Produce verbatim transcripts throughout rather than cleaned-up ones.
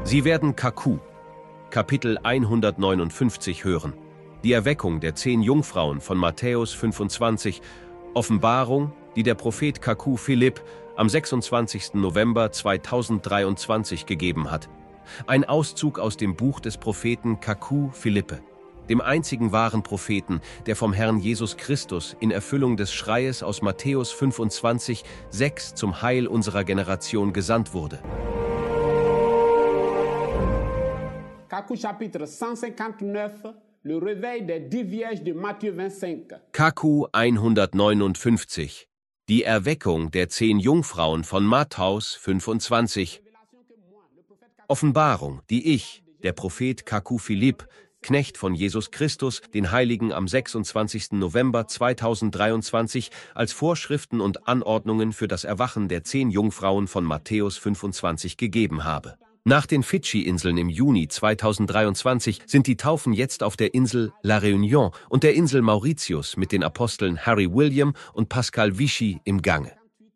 Sie werden Kaku, Kapitel hundertneunundfünfzig hören. Die Erweckung der zehn Jungfrauen von Matthäus fünfundzwanzig, Offenbarung, die der Prophet Kaku Philipp am sechsundzwanzigsten November zweitausenddreiundzwanzig gegeben hat. Ein Auszug aus dem Buch des Propheten Kaku Philippe, dem einzigen wahren Propheten, der vom Herrn Jesus Christus in Erfüllung des Schreies aus Matthäus fünfundzwanzig, sechs zum Heil unserer Generation gesandt wurde. Kaku chapitre cent cinquante-neuf, le réveil des dix vierges de Matthieu vingt-cinq. Kaku hundertneunundfünfzig, die Erweckung der zehn Jungfrauen von Matthäus fünfundzwanzig. Offenbarung, die ich, der Prophet Kaku Philipp, Knecht von Jesus Christus, den Heiligen am sechsundzwanzigsten November zweitausenddreiundzwanzig, als Vorschriften und Anordnungen für das Erwachen der zehn Jungfrauen von Matthäus fünfundzwanzig gegeben habe. Nach den Fidschi-Inseln im Juni zweitausenddreiundzwanzig sind die Taufen jetzt auf der Insel La Réunion und der Insel Mauritius mit den Aposteln Harry William und Pascal Vichy im Gange.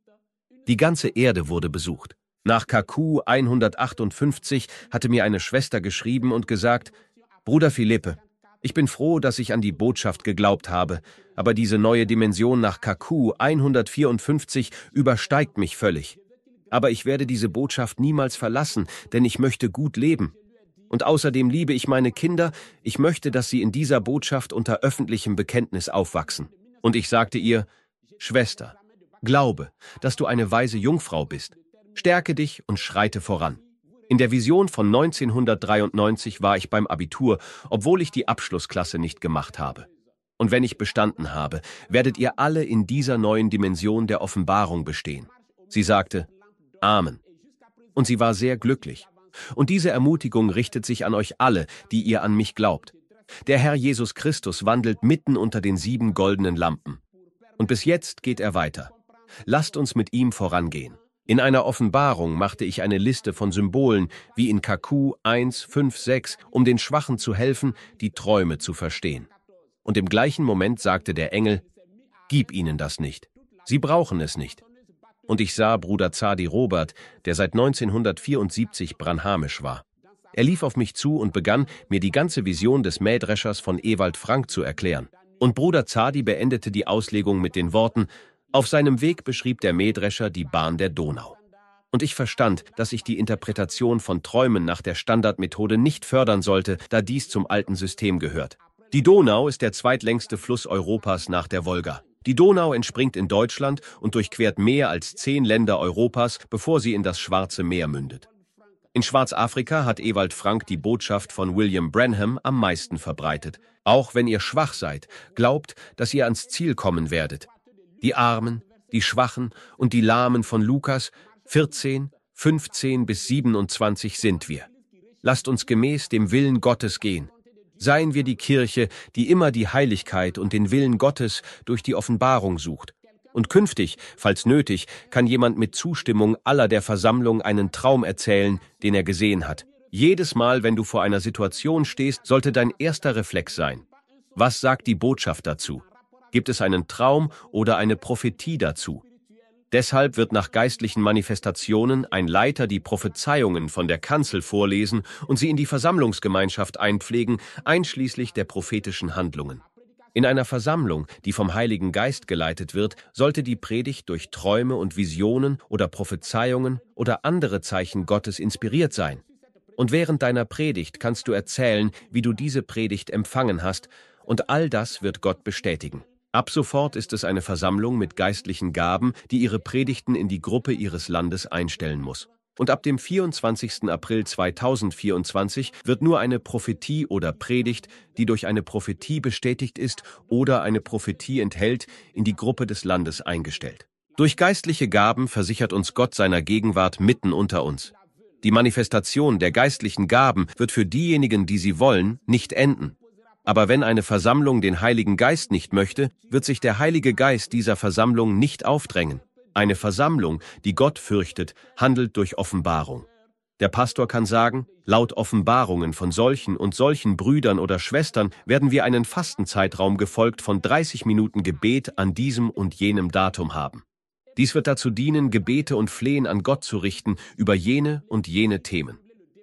Die ganze Erde wurde besucht. Nach Kaku hundertachtundfünfzig hatte mir eine Schwester geschrieben und gesagt: Bruder Philippe, ich bin froh, dass ich an die Botschaft geglaubt habe, aber diese neue Dimension nach Kaku hundertvierundfünfzig übersteigt mich völlig. Aber ich werde diese Botschaft niemals verlassen, denn ich möchte gut leben. Und außerdem liebe ich meine Kinder, ich möchte, dass sie in dieser Botschaft unter öffentlichem Bekenntnis aufwachsen. Und ich sagte ihr: Schwester, glaube, dass du eine weise Jungfrau bist. Stärke dich und schreite voran. In der Vision von neunzehnhundertdreiundneunzig war ich beim Abitur, obwohl ich die Abschlussklasse nicht gemacht habe. Und wenn ich bestanden habe, werdet ihr alle in dieser neuen Dimension der Offenbarung bestehen. Sie sagte: Amen. Und sie war sehr glücklich. Und diese Ermutigung richtet sich an euch alle, die ihr an mich glaubt. Der Herr Jesus Christus wandelt mitten unter den sieben goldenen Lampen. Und bis jetzt geht er weiter. Lasst uns mit ihm vorangehen. In einer Offenbarung machte ich eine Liste von Symbolen, wie in Kaku eins, fünf, sechs, um den Schwachen zu helfen, die Träume zu verstehen. Und im gleichen Moment sagte der Engel: Gib ihnen das nicht. Sie brauchen es nicht. Und ich sah Bruder Zadi Robert, der seit neunzehnhundertvierundsiebzig branhamisch war. Er lief auf mich zu und begann, mir die ganze Vision des Mähdreschers von Ewald Frank zu erklären. Und Bruder Zadi beendete die Auslegung mit den Worten: Auf seinem Weg beschrieb der Mähdrescher die Bahn der Donau. Und ich verstand, dass ich die Interpretation von Träumen nach der Standardmethode nicht fördern sollte, da dies zum alten System gehört. Die Donau ist der zweitlängste Fluss Europas nach der Wolga. Die Donau entspringt in Deutschland und durchquert mehr als zehn Länder Europas, bevor sie in das Schwarze Meer mündet. In Schwarzafrika hat Ewald Frank die Botschaft von William Branham am meisten verbreitet. Auch wenn ihr schwach seid, glaubt, dass ihr ans Ziel kommen werdet. Die Armen, die Schwachen und die Lahmen von Lukas vierzehn, fünfzehn bis siebenundzwanzig sind wir. Lasst uns gemäß dem Willen Gottes gehen. Seien wir die Kirche, die immer die Heiligkeit und den Willen Gottes durch die Offenbarung sucht. Und künftig, falls nötig, kann jemand mit Zustimmung aller der Versammlung einen Traum erzählen, den er gesehen hat. Jedes Mal, wenn du vor einer Situation stehst, sollte dein erster Reflex sein: Was sagt die Botschaft dazu? Gibt es einen Traum oder eine Prophetie dazu? Deshalb wird nach geistlichen Manifestationen ein Leiter die Prophezeiungen von der Kanzel vorlesen und sie in die Versammlungsgemeinschaft einpflegen, einschließlich der prophetischen Handlungen. In einer Versammlung, die vom Heiligen Geist geleitet wird, sollte die Predigt durch Träume und Visionen oder Prophezeiungen oder andere Zeichen Gottes inspiriert sein. Und während deiner Predigt kannst du erzählen, wie du diese Predigt empfangen hast, und all das wird Gott bestätigen. Ab sofort ist es eine Versammlung mit geistlichen Gaben, die ihre Predigten in die Gruppe ihres Landes einstellen muss. Und ab dem vierundzwanzigsten April zweitausendvierundzwanzig wird nur eine Prophetie oder Predigt, die durch eine Prophetie bestätigt ist oder eine Prophetie enthält, in die Gruppe des Landes eingestellt. Durch geistliche Gaben versichert uns Gott seiner Gegenwart mitten unter uns. Die Manifestation der geistlichen Gaben wird für diejenigen, die sie wollen, nicht enden. Aber wenn eine Versammlung den Heiligen Geist nicht möchte, wird sich der Heilige Geist dieser Versammlung nicht aufdrängen. Eine Versammlung, die Gott fürchtet, handelt durch Offenbarung. Der Pastor kann sagen: Laut Offenbarungen von solchen und solchen Brüdern oder Schwestern werden wir einen Fastenzeitraum gefolgt von dreißig Minuten Gebet an diesem und jenem Datum haben. Dies wird dazu dienen, Gebete und Flehen an Gott zu richten über jene und jene Themen.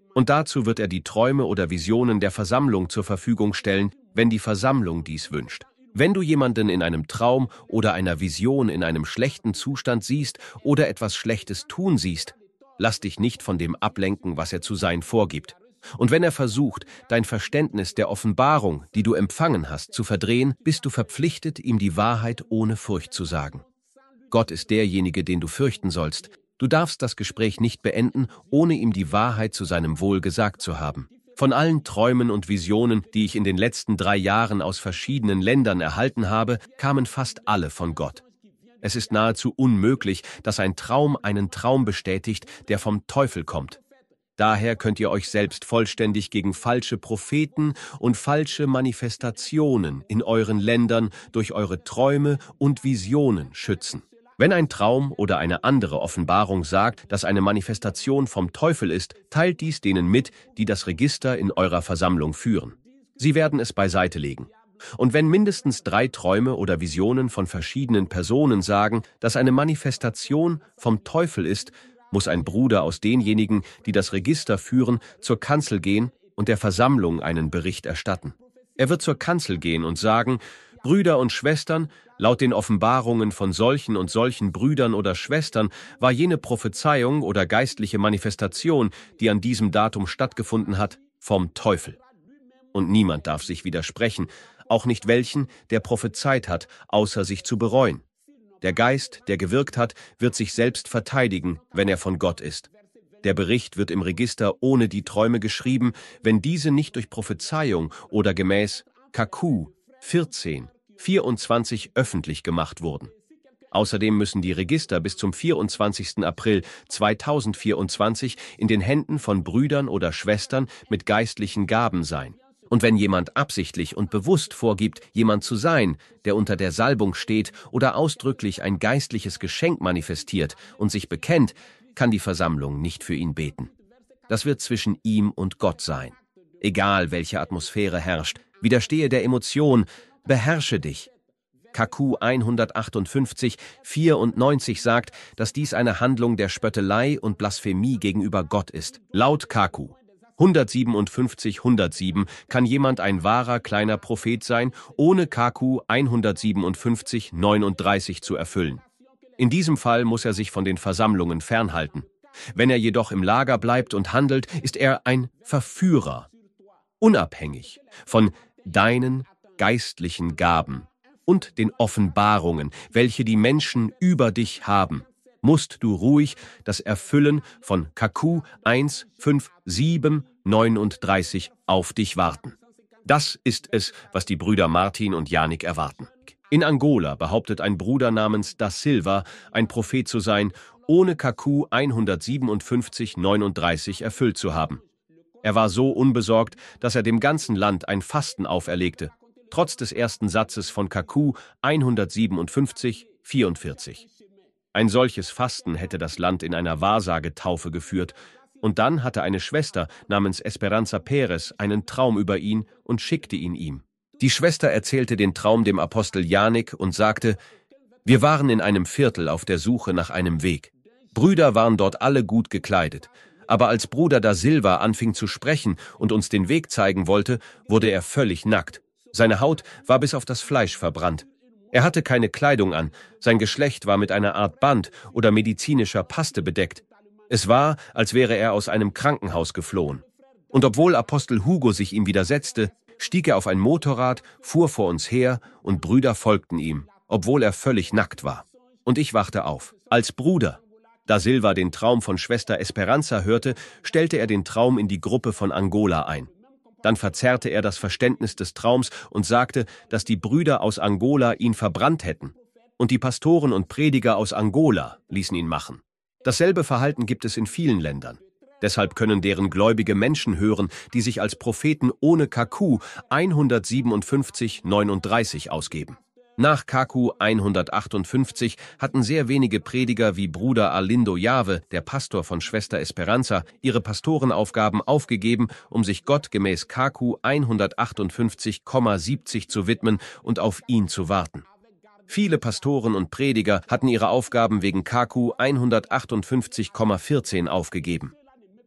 Und dazu wird er die Träume oder Visionen der Versammlung zur Verfügung stellen, wenn die Versammlung dies wünscht. Wenn du jemanden in einem Traum oder einer Vision in einem schlechten Zustand siehst oder etwas Schlechtes tun siehst, lass dich nicht von dem ablenken, was er zu sein vorgibt. Und wenn er versucht, dein Verständnis der Offenbarung, die du empfangen hast, zu verdrehen, bist du verpflichtet, ihm die Wahrheit ohne Furcht zu sagen. Gott ist derjenige, den du fürchten sollst. Du darfst das Gespräch nicht beenden, ohne ihm die Wahrheit zu seinem Wohl gesagt zu haben. Von allen Träumen und Visionen, die ich in den letzten drei Jahren aus verschiedenen Ländern erhalten habe, kamen fast alle von Gott. Es ist nahezu unmöglich, dass ein Traum einen Traum bestätigt, der vom Teufel kommt. Daher könnt ihr euch selbst vollständig gegen falsche Propheten und falsche Manifestationen in euren Ländern durch eure Träume und Visionen schützen. Wenn ein Traum oder eine andere Offenbarung sagt, dass eine Manifestation vom Teufel ist, teilt dies denen mit, die das Register in eurer Versammlung führen. Sie werden es beiseite legen. Und wenn mindestens drei Träume oder Visionen von verschiedenen Personen sagen, dass eine Manifestation vom Teufel ist, muss ein Bruder aus denjenigen, die das Register führen, zur Kanzel gehen und der Versammlung einen Bericht erstatten. Er wird zur Kanzel gehen und sagen: Brüder und Schwestern, laut den Offenbarungen von solchen und solchen Brüdern oder Schwestern war jene Prophezeiung oder geistliche Manifestation, die an diesem Datum stattgefunden hat, vom Teufel. Und niemand darf sich widersprechen, auch nicht welchen, der prophezeit hat, außer sich zu bereuen. Der Geist, der gewirkt hat, wird sich selbst verteidigen, wenn er von Gott ist. Der Bericht wird im Register ohne die Träume geschrieben, wenn diese nicht durch Prophezeiung oder gemäß K Q vierzehn vierundzwanzig öffentlich gemacht wurden. Außerdem müssen die Register bis zum vierundzwanzigsten April zweitausendvierundzwanzig in den Händen von Brüdern oder Schwestern mit geistlichen Gaben sein. Und wenn jemand absichtlich und bewusst vorgibt, jemand zu sein, der unter der Salbung steht oder ausdrücklich ein geistliches Geschenk manifestiert und sich bekennt, kann die Versammlung nicht für ihn beten. Das wird zwischen ihm und Gott sein. Egal, welche Atmosphäre herrscht, widerstehe der Emotion, beherrsche dich. K Q hundertachtundfünfzig vierundneunzig sagt, dass dies eine Handlung der Spöttelei und Blasphemie gegenüber Gott ist. Laut K Q hundertsiebenundfünfzig hundertsieben kann jemand ein wahrer kleiner Prophet sein, ohne K Q hundertsiebenundfünfzig neununddreißig zu erfüllen. In diesem Fall muss er sich von den Versammlungen fernhalten. Wenn er jedoch im Lager bleibt und handelt, ist er ein Verführer, unabhängig von deinen geistlichen Gaben und den Offenbarungen, welche die Menschen über dich haben, musst du ruhig das Erfüllen von K Q eins fünf sieben neununddreißig auf dich warten. Das ist es, was die Brüder Martin und Janik erwarten. In Angola behauptet ein Bruder namens Da Silva, ein Prophet zu sein, ohne K Q hundertsiebenundfünfzig neununddreißig erfüllt zu haben. Er war so unbesorgt, dass er dem ganzen Land ein Fasten auferlegte, trotz des ersten Satzes von K Q hundertsiebenundfünfzig vierundvierzig. Ein solches Fasten hätte das Land in einer Wahrsagetaufe geführt, und dann hatte eine Schwester namens Esperanza Perez einen Traum über ihn und schickte ihn ihm. Die Schwester erzählte den Traum dem Apostel Janik und sagte: Wir waren in einem Viertel auf der Suche nach einem Weg. Brüder waren dort alle gut gekleidet. Aber als Bruder Da Silva anfing zu sprechen und uns den Weg zeigen wollte, wurde er völlig nackt. Seine Haut war bis auf das Fleisch verbrannt. Er hatte keine Kleidung an, sein Geschlecht war mit einer Art Band oder medizinischer Paste bedeckt. Es war, als wäre er aus einem Krankenhaus geflohen. Und obwohl Apostel Hugo sich ihm widersetzte, stieg er auf ein Motorrad, fuhr vor uns her und Brüder folgten ihm, obwohl er völlig nackt war. Und ich wachte auf. Als Bruder Da Silva den Traum von Schwester Esperanza hörte, stellte er den Traum in die Gruppe von Angola ein. Dann verzerrte er das Verständnis des Traums und sagte, dass die Brüder aus Angola ihn verbrannt hätten. Und die Pastoren und Prediger aus Angola ließen ihn machen. Dasselbe Verhalten gibt es in vielen Ländern. Deshalb können deren gläubige Menschen hören, die sich als Propheten ohne K Q hundertsiebenundfünfzig neununddreißig ausgeben. Nach K Q hundertachtundfünfzig hatten sehr wenige Prediger wie Bruder Arlindo Jave, der Pastor von Schwester Esperanza, ihre Pastorenaufgaben aufgegeben, um sich Gott gemäß K Q hundertachtundfünfzig siebzig zu widmen und auf ihn zu warten. Viele Pastoren und Prediger hatten ihre Aufgaben wegen K Q hundertachtundfünfzig vierzehn aufgegeben.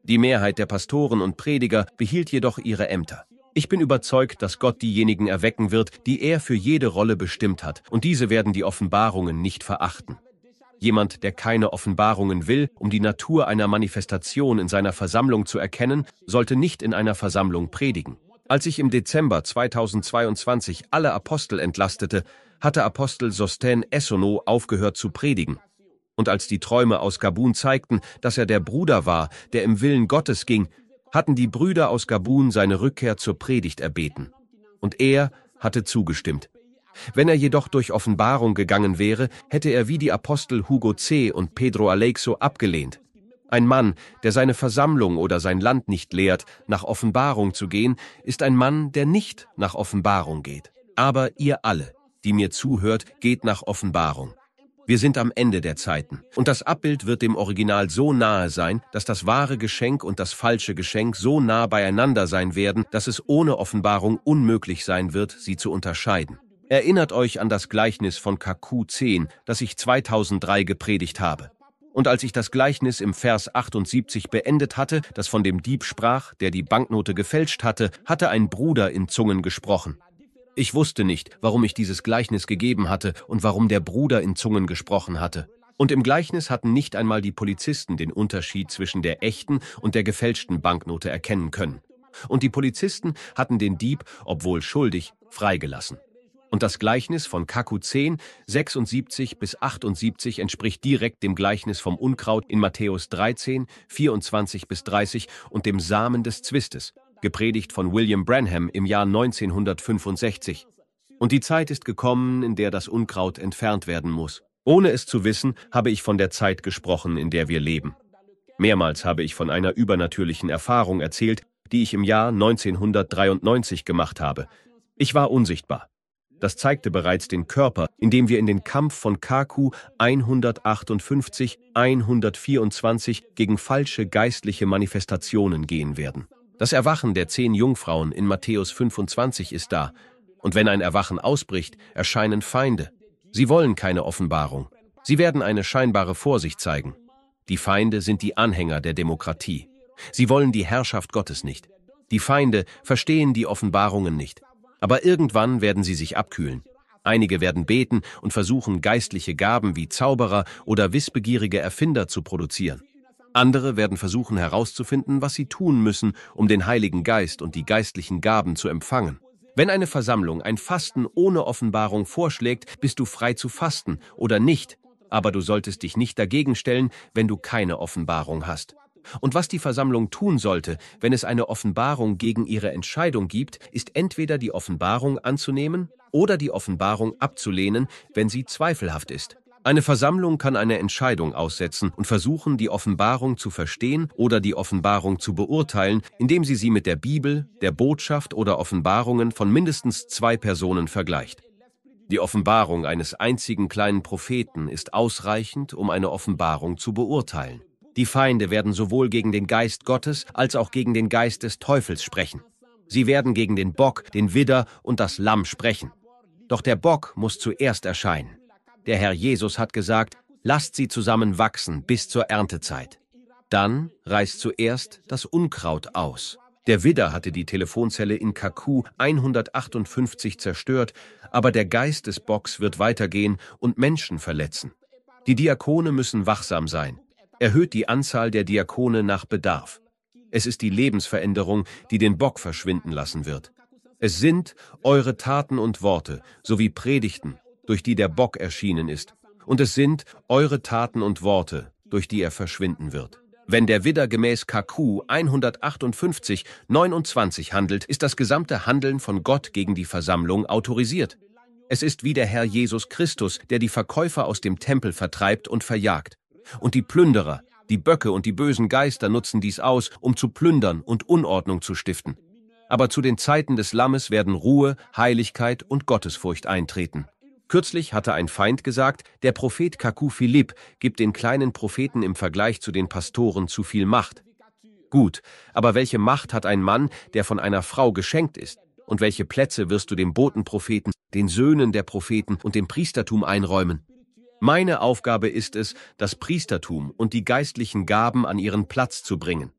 Die Mehrheit der Pastoren und Prediger behielt jedoch ihre Ämter. Ich bin überzeugt, dass Gott diejenigen erwecken wird, die er für jede Rolle bestimmt hat, und diese werden die Offenbarungen nicht verachten. Jemand, der keine Offenbarungen will, um die Natur einer Manifestation in seiner Versammlung zu erkennen, sollte nicht in einer Versammlung predigen. Als ich im Dezember zweitausendzweiundzwanzig alle Apostel entlastete, hatte Apostel Sostène Essonneau aufgehört zu predigen. Und als die Träume aus Gabun zeigten, dass er der Bruder war, der im Willen Gottes ging, hatten die Brüder aus Gabun seine Rückkehr zur Predigt erbeten. Und er hatte zugestimmt. Wenn er jedoch durch Offenbarung gegangen wäre, hätte er wie die Apostel Hugo C. und Pedro Aleixo abgelehnt. Ein Mann, der seine Versammlung oder sein Land nicht lehrt, nach Offenbarung zu gehen, ist ein Mann, der nicht nach Offenbarung geht. Aber ihr alle, die mir zuhört, geht nach Offenbarung. Wir sind am Ende der Zeiten, und das Abbild wird dem Original so nahe sein, dass das wahre Geschenk und das falsche Geschenk so nah beieinander sein werden, dass es ohne Offenbarung unmöglich sein wird, sie zu unterscheiden. Erinnert euch an das Gleichnis von K Q zehn, das ich zweitausenddrei gepredigt habe. Und als ich das Gleichnis im Vers achtundsiebzig beendet hatte, das von dem Dieb sprach, der die Banknote gefälscht hatte, hatte ein Bruder in Zungen gesprochen. Ich wusste nicht, warum ich dieses Gleichnis gegeben hatte und warum der Bruder in Zungen gesprochen hatte. Und im Gleichnis hatten nicht einmal die Polizisten den Unterschied zwischen der echten und der gefälschten Banknote erkennen können. Und die Polizisten hatten den Dieb, obwohl schuldig, freigelassen. Und das Gleichnis von K Q zehn, sechsundsiebzig bis achtundsiebzig entspricht direkt dem Gleichnis vom Unkraut in Matthäus dreizehn, vierundzwanzig bis dreißig und dem Samen des Zwistes, gepredigt von William Branham im Jahr neunzehnhundertfünfundsechzig. Und die Zeit ist gekommen, in der das Unkraut entfernt werden muss. Ohne es zu wissen, habe ich von der Zeit gesprochen, in der wir leben. Mehrmals habe ich von einer übernatürlichen Erfahrung erzählt, die ich im Jahr neunzehnhundertdreiundneunzig gemacht habe. Ich war unsichtbar. Das zeigte bereits den Körper, in dem wir in den Kampf von K Q hundertachtundfünfzig hundertvierundzwanzig gegen falsche geistliche Manifestationen gehen werden. Das Erwachen der zehn Jungfrauen in Matthäus fünfundzwanzig ist da. Und wenn ein Erwachen ausbricht, erscheinen Feinde. Sie wollen keine Offenbarung. Sie werden eine scheinbare Vorsicht zeigen. Die Feinde sind die Anhänger der Demokratie. Sie wollen die Herrschaft Gottes nicht. Die Feinde verstehen die Offenbarungen nicht. Aber irgendwann werden sie sich abkühlen. Einige werden beten und versuchen, geistliche Gaben wie Zauberer oder wissbegierige Erfinder zu produzieren. Andere werden versuchen herauszufinden, was sie tun müssen, um den Heiligen Geist und die geistlichen Gaben zu empfangen. Wenn eine Versammlung ein Fasten ohne Offenbarung vorschlägt, bist du frei zu fasten oder nicht, aber du solltest dich nicht dagegen stellen, wenn du keine Offenbarung hast. Und was die Versammlung tun sollte, wenn es eine Offenbarung gegen ihre Entscheidung gibt, ist entweder die Offenbarung anzunehmen oder die Offenbarung abzulehnen, wenn sie zweifelhaft ist. Eine Versammlung kann eine Entscheidung aussetzen und versuchen, die Offenbarung zu verstehen oder die Offenbarung zu beurteilen, indem sie sie mit der Bibel, der Botschaft oder Offenbarungen von mindestens zwei Personen vergleicht. Die Offenbarung eines einzigen kleinen Propheten ist ausreichend, um eine Offenbarung zu beurteilen. Die Feinde werden sowohl gegen den Geist Gottes als auch gegen den Geist des Teufels sprechen. Sie werden gegen den Bock, den Widder und das Lamm sprechen. Doch der Bock muss zuerst erscheinen. Der Herr Jesus hat gesagt, lasst sie zusammen wachsen bis zur Erntezeit. Dann reißt zuerst das Unkraut aus. Der Widder hatte die Telefonzelle in K Q hundertachtundfünfzig zerstört, aber der Geist des Bocks wird weitergehen und Menschen verletzen. Die Diakone müssen wachsam sein. Erhöht die Anzahl der Diakone nach Bedarf. Es ist die Lebensveränderung, die den Bock verschwinden lassen wird. Es sind eure Taten und Worte sowie Predigten, durch die der Bock erschienen ist. Und es sind eure Taten und Worte, durch die er verschwinden wird. Wenn der Widder gemäß K Q hundertachtundfünfzig neunundzwanzig handelt, ist das gesamte Handeln von Gott gegen die Versammlung autorisiert. Es ist wie der Herr Jesus Christus, der die Verkäufer aus dem Tempel vertreibt und verjagt. Und die Plünderer, die Böcke und die bösen Geister nutzen dies aus, um zu plündern und Unordnung zu stiften. Aber zu den Zeiten des Lammes werden Ruhe, Heiligkeit und Gottesfurcht eintreten. Kürzlich hatte ein Feind gesagt, der Prophet K Q Philipp gibt den kleinen Propheten im Vergleich zu den Pastoren zu viel Macht. Gut, aber welche Macht hat ein Mann, der von einer Frau geschenkt ist? Und welche Plätze wirst du dem Botenpropheten, den Söhnen der Propheten und dem Priestertum einräumen? Meine Aufgabe ist es, das Priestertum und die geistlichen Gaben an ihren Platz zu bringen.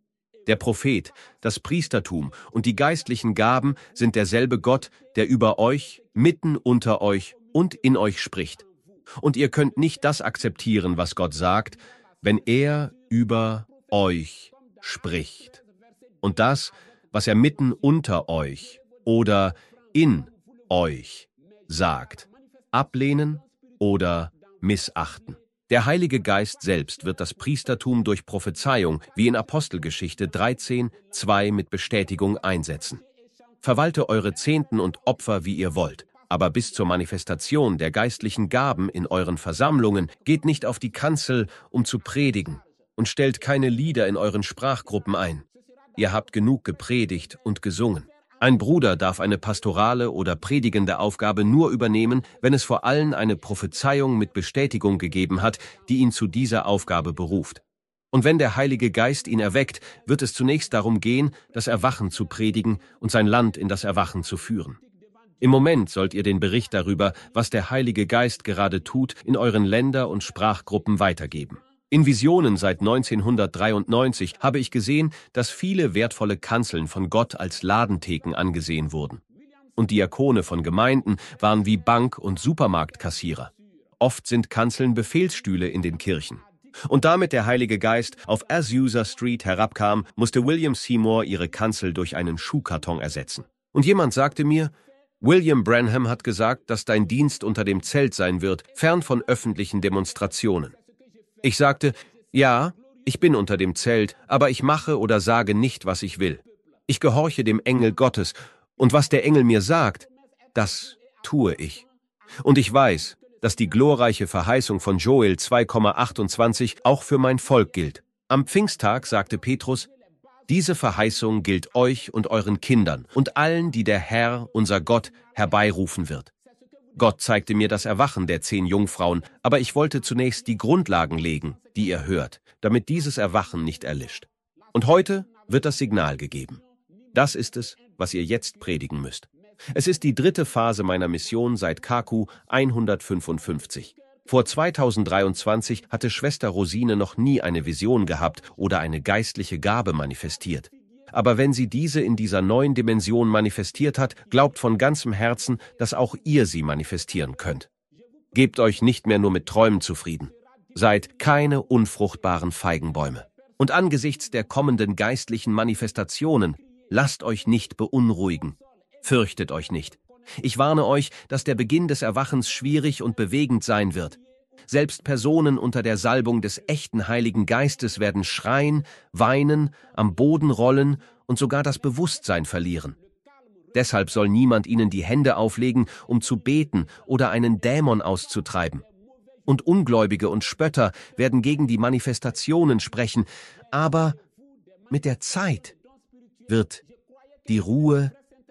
Der Prophet, das Priestertum und die geistlichen Gaben sind derselbe Gott, der über euch, mitten unter euch und in euch spricht. Und ihr könnt nicht das akzeptieren, was Gott sagt, wenn er über euch spricht. Und das, was er mitten unter euch oder in euch sagt, ablehnen oder missachten. Der Heilige Geist selbst wird das Priestertum durch Prophezeiung, wie in Apostelgeschichte dreizehn, zwei mit Bestätigung einsetzen. Verwalte eure Zehnten und Opfer, wie ihr wollt, aber bis zur Manifestation der geistlichen Gaben in euren Versammlungen geht nicht auf die Kanzel, um zu predigen, und stellt keine Lieder in euren Sprachgruppen ein. Ihr habt genug gepredigt und gesungen. Ein Bruder darf eine pastorale oder predigende Aufgabe nur übernehmen, wenn es vor allem eine Prophezeiung mit Bestätigung gegeben hat, die ihn zu dieser Aufgabe beruft. Und wenn der Heilige Geist ihn erweckt, wird es zunächst darum gehen, das Erwachen zu predigen und sein Land in das Erwachen zu führen. Im Moment sollt ihr den Bericht darüber, was der Heilige Geist gerade tut, in euren Länder- und Sprachgruppen weitergeben. In Visionen seit neunzehnhundertdreiundneunzig habe ich gesehen, dass viele wertvolle Kanzeln von Gott als Ladentheken angesehen wurden. Und Diakone von Gemeinden waren wie Bank- und Supermarktkassierer. Oft sind Kanzeln Befehlsstühle in den Kirchen. Und damit der Heilige Geist auf Azusa Street herabkam, musste William Seymour ihre Kanzel durch einen Schuhkarton ersetzen. Und jemand sagte mir, William Branham hat gesagt, dass dein Dienst unter dem Zelt sein wird, fern von öffentlichen Demonstrationen. Ich sagte, ja, ich bin unter dem Zelt, aber ich mache oder sage nicht, was ich will. Ich gehorche dem Engel Gottes, und was der Engel mir sagt, das tue ich. Und ich weiß, dass die glorreiche Verheißung von Joel zwei Komma achtundzwanzig auch für mein Volk gilt. Am Pfingsttag sagte Petrus, diese Verheißung gilt euch und euren Kindern und allen, die der Herr, unser Gott, herbeirufen wird. Gott zeigte mir das Erwachen der zehn Jungfrauen, aber ich wollte zunächst die Grundlagen legen, die ihr hört, damit dieses Erwachen nicht erlischt. Und heute wird das Signal gegeben. Das ist es, was ihr jetzt predigen müsst. Es ist die dritte Phase meiner Mission seit K Q hundertfünfundfünfzig. Vor zweitausenddreiundzwanzig hatte Schwester Rosine noch nie eine Vision gehabt oder eine geistliche Gabe manifestiert. Aber wenn sie diese in dieser neuen Dimension manifestiert hat, glaubt von ganzem Herzen, dass auch ihr sie manifestieren könnt. Gebt euch nicht mehr nur mit Träumen zufrieden. Seid keine unfruchtbaren Feigenbäume. Und angesichts der kommenden geistlichen Manifestationen, lasst euch nicht beunruhigen. Fürchtet euch nicht. Ich warne euch, dass der Beginn des Erwachens schwierig und bewegend sein wird. Selbst Personen unter der Salbung des echten Heiligen Geistes werden schreien, weinen, am Boden rollen und sogar das Bewusstsein verlieren. Deshalb soll niemand ihnen die Hände auflegen, um zu beten oder einen Dämon auszutreiben. Und Ungläubige und Spötter werden gegen die Manifestationen sprechen, aber mit der Zeit wird die Ruhe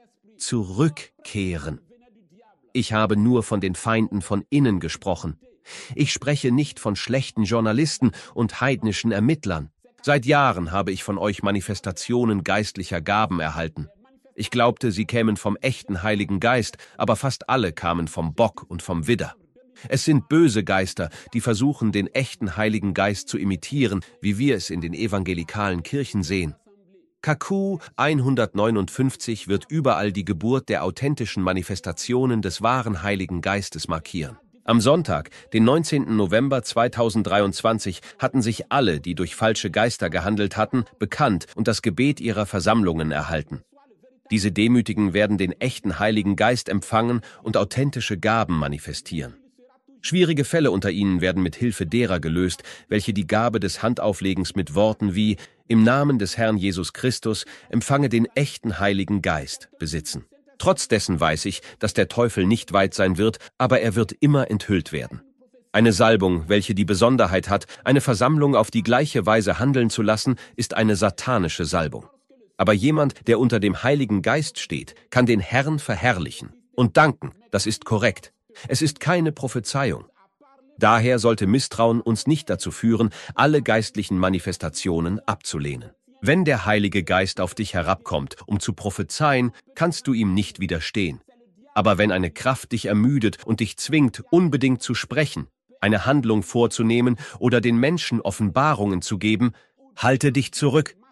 zurückkehren. Ich habe nur von den Feinden von innen gesprochen. Ich spreche nicht von schlechten Journalisten und heidnischen Ermittlern. Seit Jahren habe ich von euch Manifestationen geistlicher Gaben erhalten. Ich glaubte, sie kämen vom echten Heiligen Geist, aber fast alle kamen vom Bock und vom Widder. Es sind böse Geister, die versuchen, den echten Heiligen Geist zu imitieren, wie wir es in den evangelikalen Kirchen sehen. K Q hundertneunundfünfzig wird überall die Geburt der authentischen Manifestationen des wahren Heiligen Geistes markieren. Am Sonntag, den neunzehnten November zweitausenddreiundzwanzig, hatten sich alle, die durch falsche Geister gehandelt hatten, bekannt und das Gebet ihrer Versammlungen erhalten. Diese Demütigen werden den echten Heiligen Geist empfangen und authentische Gaben manifestieren. Schwierige Fälle unter ihnen werden mit Hilfe derer gelöst, welche die Gabe des Handauflegens mit Worten wie »Im Namen des Herrn Jesus Christus empfange den echten Heiligen Geist« besitzen. Trotz dessen weiß ich, dass der Teufel nicht weit sein wird, aber er wird immer enthüllt werden. Eine Salbung, welche die Besonderheit hat, eine Versammlung auf die gleiche Weise handeln zu lassen, ist eine satanische Salbung. Aber jemand, der unter dem Heiligen Geist steht, kann den Herrn verherrlichen und danken, das ist korrekt. Es ist keine Prophezeiung. Daher sollte Misstrauen uns nicht dazu führen, alle geistlichen Manifestationen abzulehnen. Wenn der Heilige Geist auf dich herabkommt, um zu prophezeien, kannst du ihm nicht widerstehen. Aber wenn eine Kraft dich ermüdet und dich zwingt, unbedingt zu sprechen, eine Handlung vorzunehmen oder den Menschen Offenbarungen zu geben, halte dich zurück.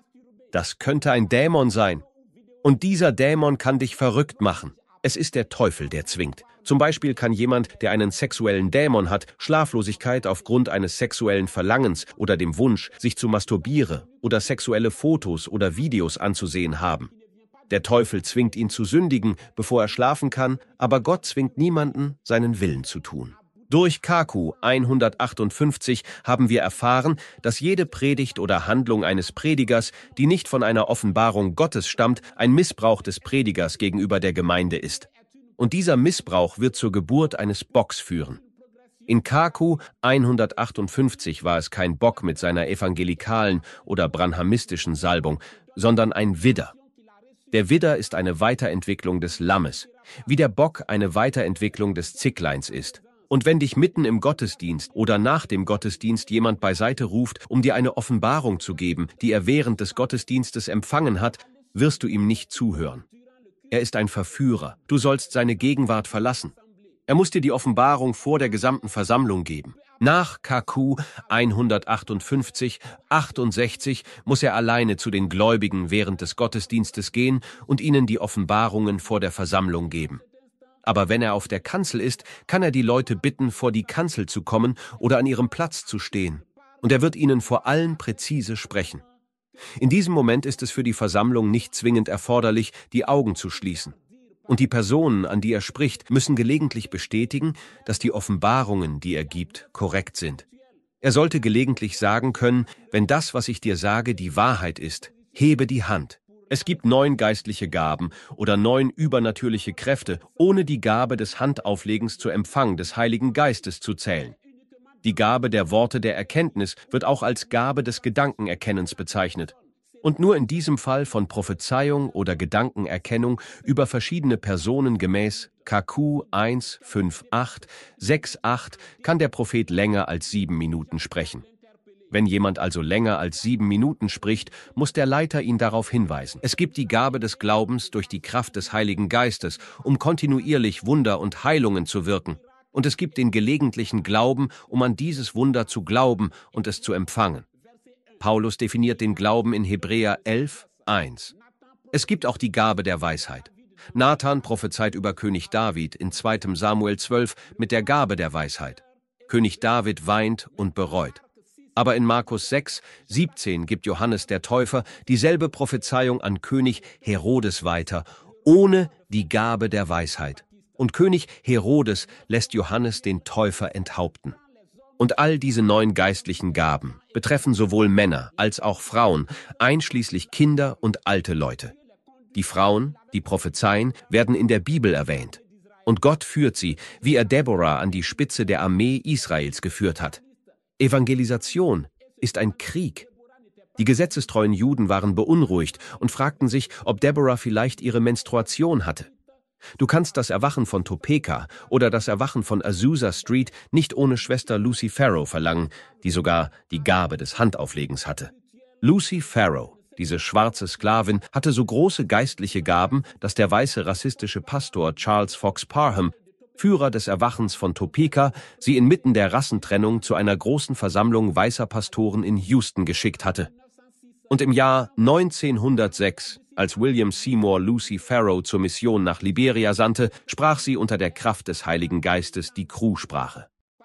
Das könnte ein Dämon sein. Und dieser Dämon kann dich verrückt machen. Es ist der Teufel, der zwingt. Zum Beispiel kann jemand, der einen sexuellen Dämon hat, Schlaflosigkeit aufgrund eines sexuellen Verlangens oder dem Wunsch, sich zu masturbieren oder sexuelle Fotos oder Videos anzusehen haben. Der Teufel zwingt ihn zu sündigen, bevor er schlafen kann, aber Gott zwingt niemanden, seinen Willen zu tun. Durch K Q hundertachtundfünfzig haben wir erfahren, dass jede Predigt oder Handlung eines Predigers, die nicht von einer Offenbarung Gottes stammt, ein Missbrauch des Predigers gegenüber der Gemeinde ist. Und dieser Missbrauch wird zur Geburt eines Bocks führen. In K Q hundertachtundfünfzig war es kein Bock mit seiner evangelikalen oder branhamistischen Salbung, sondern ein Widder. Der Widder ist eine Weiterentwicklung des Lammes, wie der Bock eine Weiterentwicklung des Zickleins ist. Und wenn dich mitten im Gottesdienst oder nach dem Gottesdienst jemand beiseite ruft, um dir eine Offenbarung zu geben, die er während des Gottesdienstes empfangen hat, wirst du ihm nicht zuhören. Er ist ein Verführer. Du sollst seine Gegenwart verlassen. Er muss dir die Offenbarung vor der gesamten Versammlung geben. Nach K Q hundertachtundfünfzig, achtundsechzig muss er alleine zu den Gläubigen während des Gottesdienstes gehen und ihnen die Offenbarungen vor der Versammlung geben. Aber wenn er auf der Kanzel ist, kann er die Leute bitten, vor die Kanzel zu kommen oder an ihrem Platz zu stehen. Und er wird ihnen vor allen präzise sprechen. In diesem Moment ist es für die Versammlung nicht zwingend erforderlich, die Augen zu schließen. Und die Personen, an die er spricht, müssen gelegentlich bestätigen, dass die Offenbarungen, die er gibt, korrekt sind. Er sollte gelegentlich sagen können, wenn das, was ich dir sage, die Wahrheit ist, hebe die Hand. Es gibt neun geistliche Gaben oder neun übernatürliche Kräfte, ohne die Gabe des Handauflegens zu Empfang des Heiligen Geistes zu zählen. Die Gabe der Worte der Erkenntnis wird auch als Gabe des Gedankenerkennens bezeichnet. Und nur in diesem Fall von Prophezeiung oder Gedankenerkennung über verschiedene Personen gemäß K Q eins, fünf, acht, sechs, acht kann der Prophet länger als sieben Minuten sprechen. Wenn jemand also länger als sieben Minuten spricht, muss der Leiter ihn darauf hinweisen. Es gibt die Gabe des Glaubens durch die Kraft des Heiligen Geistes, um kontinuierlich Wunder und Heilungen zu wirken. Und es gibt den gelegentlichen Glauben, um an dieses Wunder zu glauben und es zu empfangen. Paulus definiert den Glauben in Hebräer elf, eins. Es gibt auch die Gabe der Weisheit. Nathan prophezeit über König David in zweiter Samuel zwölf mit der Gabe der Weisheit. König David weint und bereut. Aber in Markus sechs, siebzehn gibt Johannes der Täufer dieselbe Prophezeiung an König Herodes weiter, ohne die Gabe der Weisheit. Und König Herodes lässt Johannes den Täufer enthaupten. Und all diese neun geistlichen Gaben betreffen sowohl Männer als auch Frauen, einschließlich Kinder und alte Leute. Die Frauen, die prophezeien, werden in der Bibel erwähnt. Und Gott führt sie, wie er Deborah an die Spitze der Armee Israels geführt hat. Evangelisation ist ein Krieg. Die gesetzestreuen Juden waren beunruhigt und fragten sich, ob Deborah vielleicht ihre Menstruation hatte. Du kannst das Erwachen von Topeka oder das Erwachen von Azusa Street nicht ohne Schwester Lucy Farrow verlangen, die sogar die Gabe des Handauflegens hatte. Lucy Farrow, diese schwarze Sklavin, hatte so große geistliche Gaben, dass der weiße rassistische Pastor Charles Fox Parham, Führer des Erwachens von Topeka, sie inmitten der Rassentrennung zu einer großen Versammlung weißer Pastoren in Houston geschickt hatte. Und im Jahr neunzehnhundertsechs, als William Seymour Lucy Farrow zur Mission nach Liberia sandte, sprach sie unter der Kraft des Heiligen Geistes die Kru-Sprache.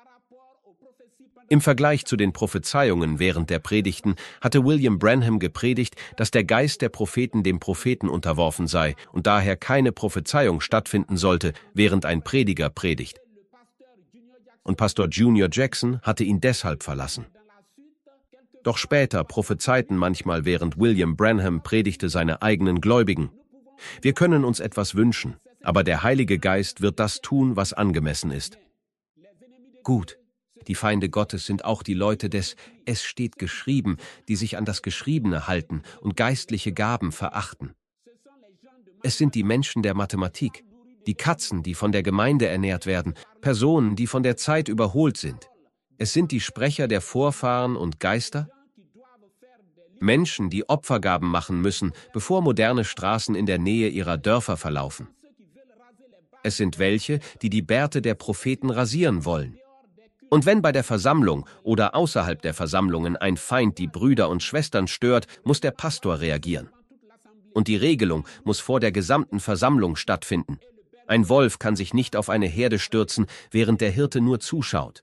Im Vergleich zu den Prophezeiungen während der Predigten hatte William Branham gepredigt, dass der Geist der Propheten dem Propheten unterworfen sei und daher keine Prophezeiung stattfinden sollte, während ein Prediger predigt. Und Pastor Junior Jackson hatte ihn deshalb verlassen. Doch später prophezeiten manchmal, während William Branham predigte, seine eigenen Gläubigen. Wir können uns etwas wünschen, aber der Heilige Geist wird das tun, was angemessen ist. Gut. Die Feinde Gottes sind auch die Leute des Es steht geschrieben, die sich an das Geschriebene halten und geistliche Gaben verachten. Es sind die Menschen der Mathematik, die Katzen, die von der Gemeinde ernährt werden, Personen, die von der Zeit überholt sind. Es sind die Sprecher der Vorfahren und Geister, Menschen, die Opfergaben machen müssen, bevor moderne Straßen in der Nähe ihrer Dörfer verlaufen. Es sind welche, die die Bärte der Propheten rasieren wollen. Und wenn bei der Versammlung oder außerhalb der Versammlungen ein Feind die Brüder und Schwestern stört, muss der Pastor reagieren. Und die Regelung muss vor der gesamten Versammlung stattfinden. Ein Wolf kann sich nicht auf eine Herde stürzen, während der Hirte nur zuschaut.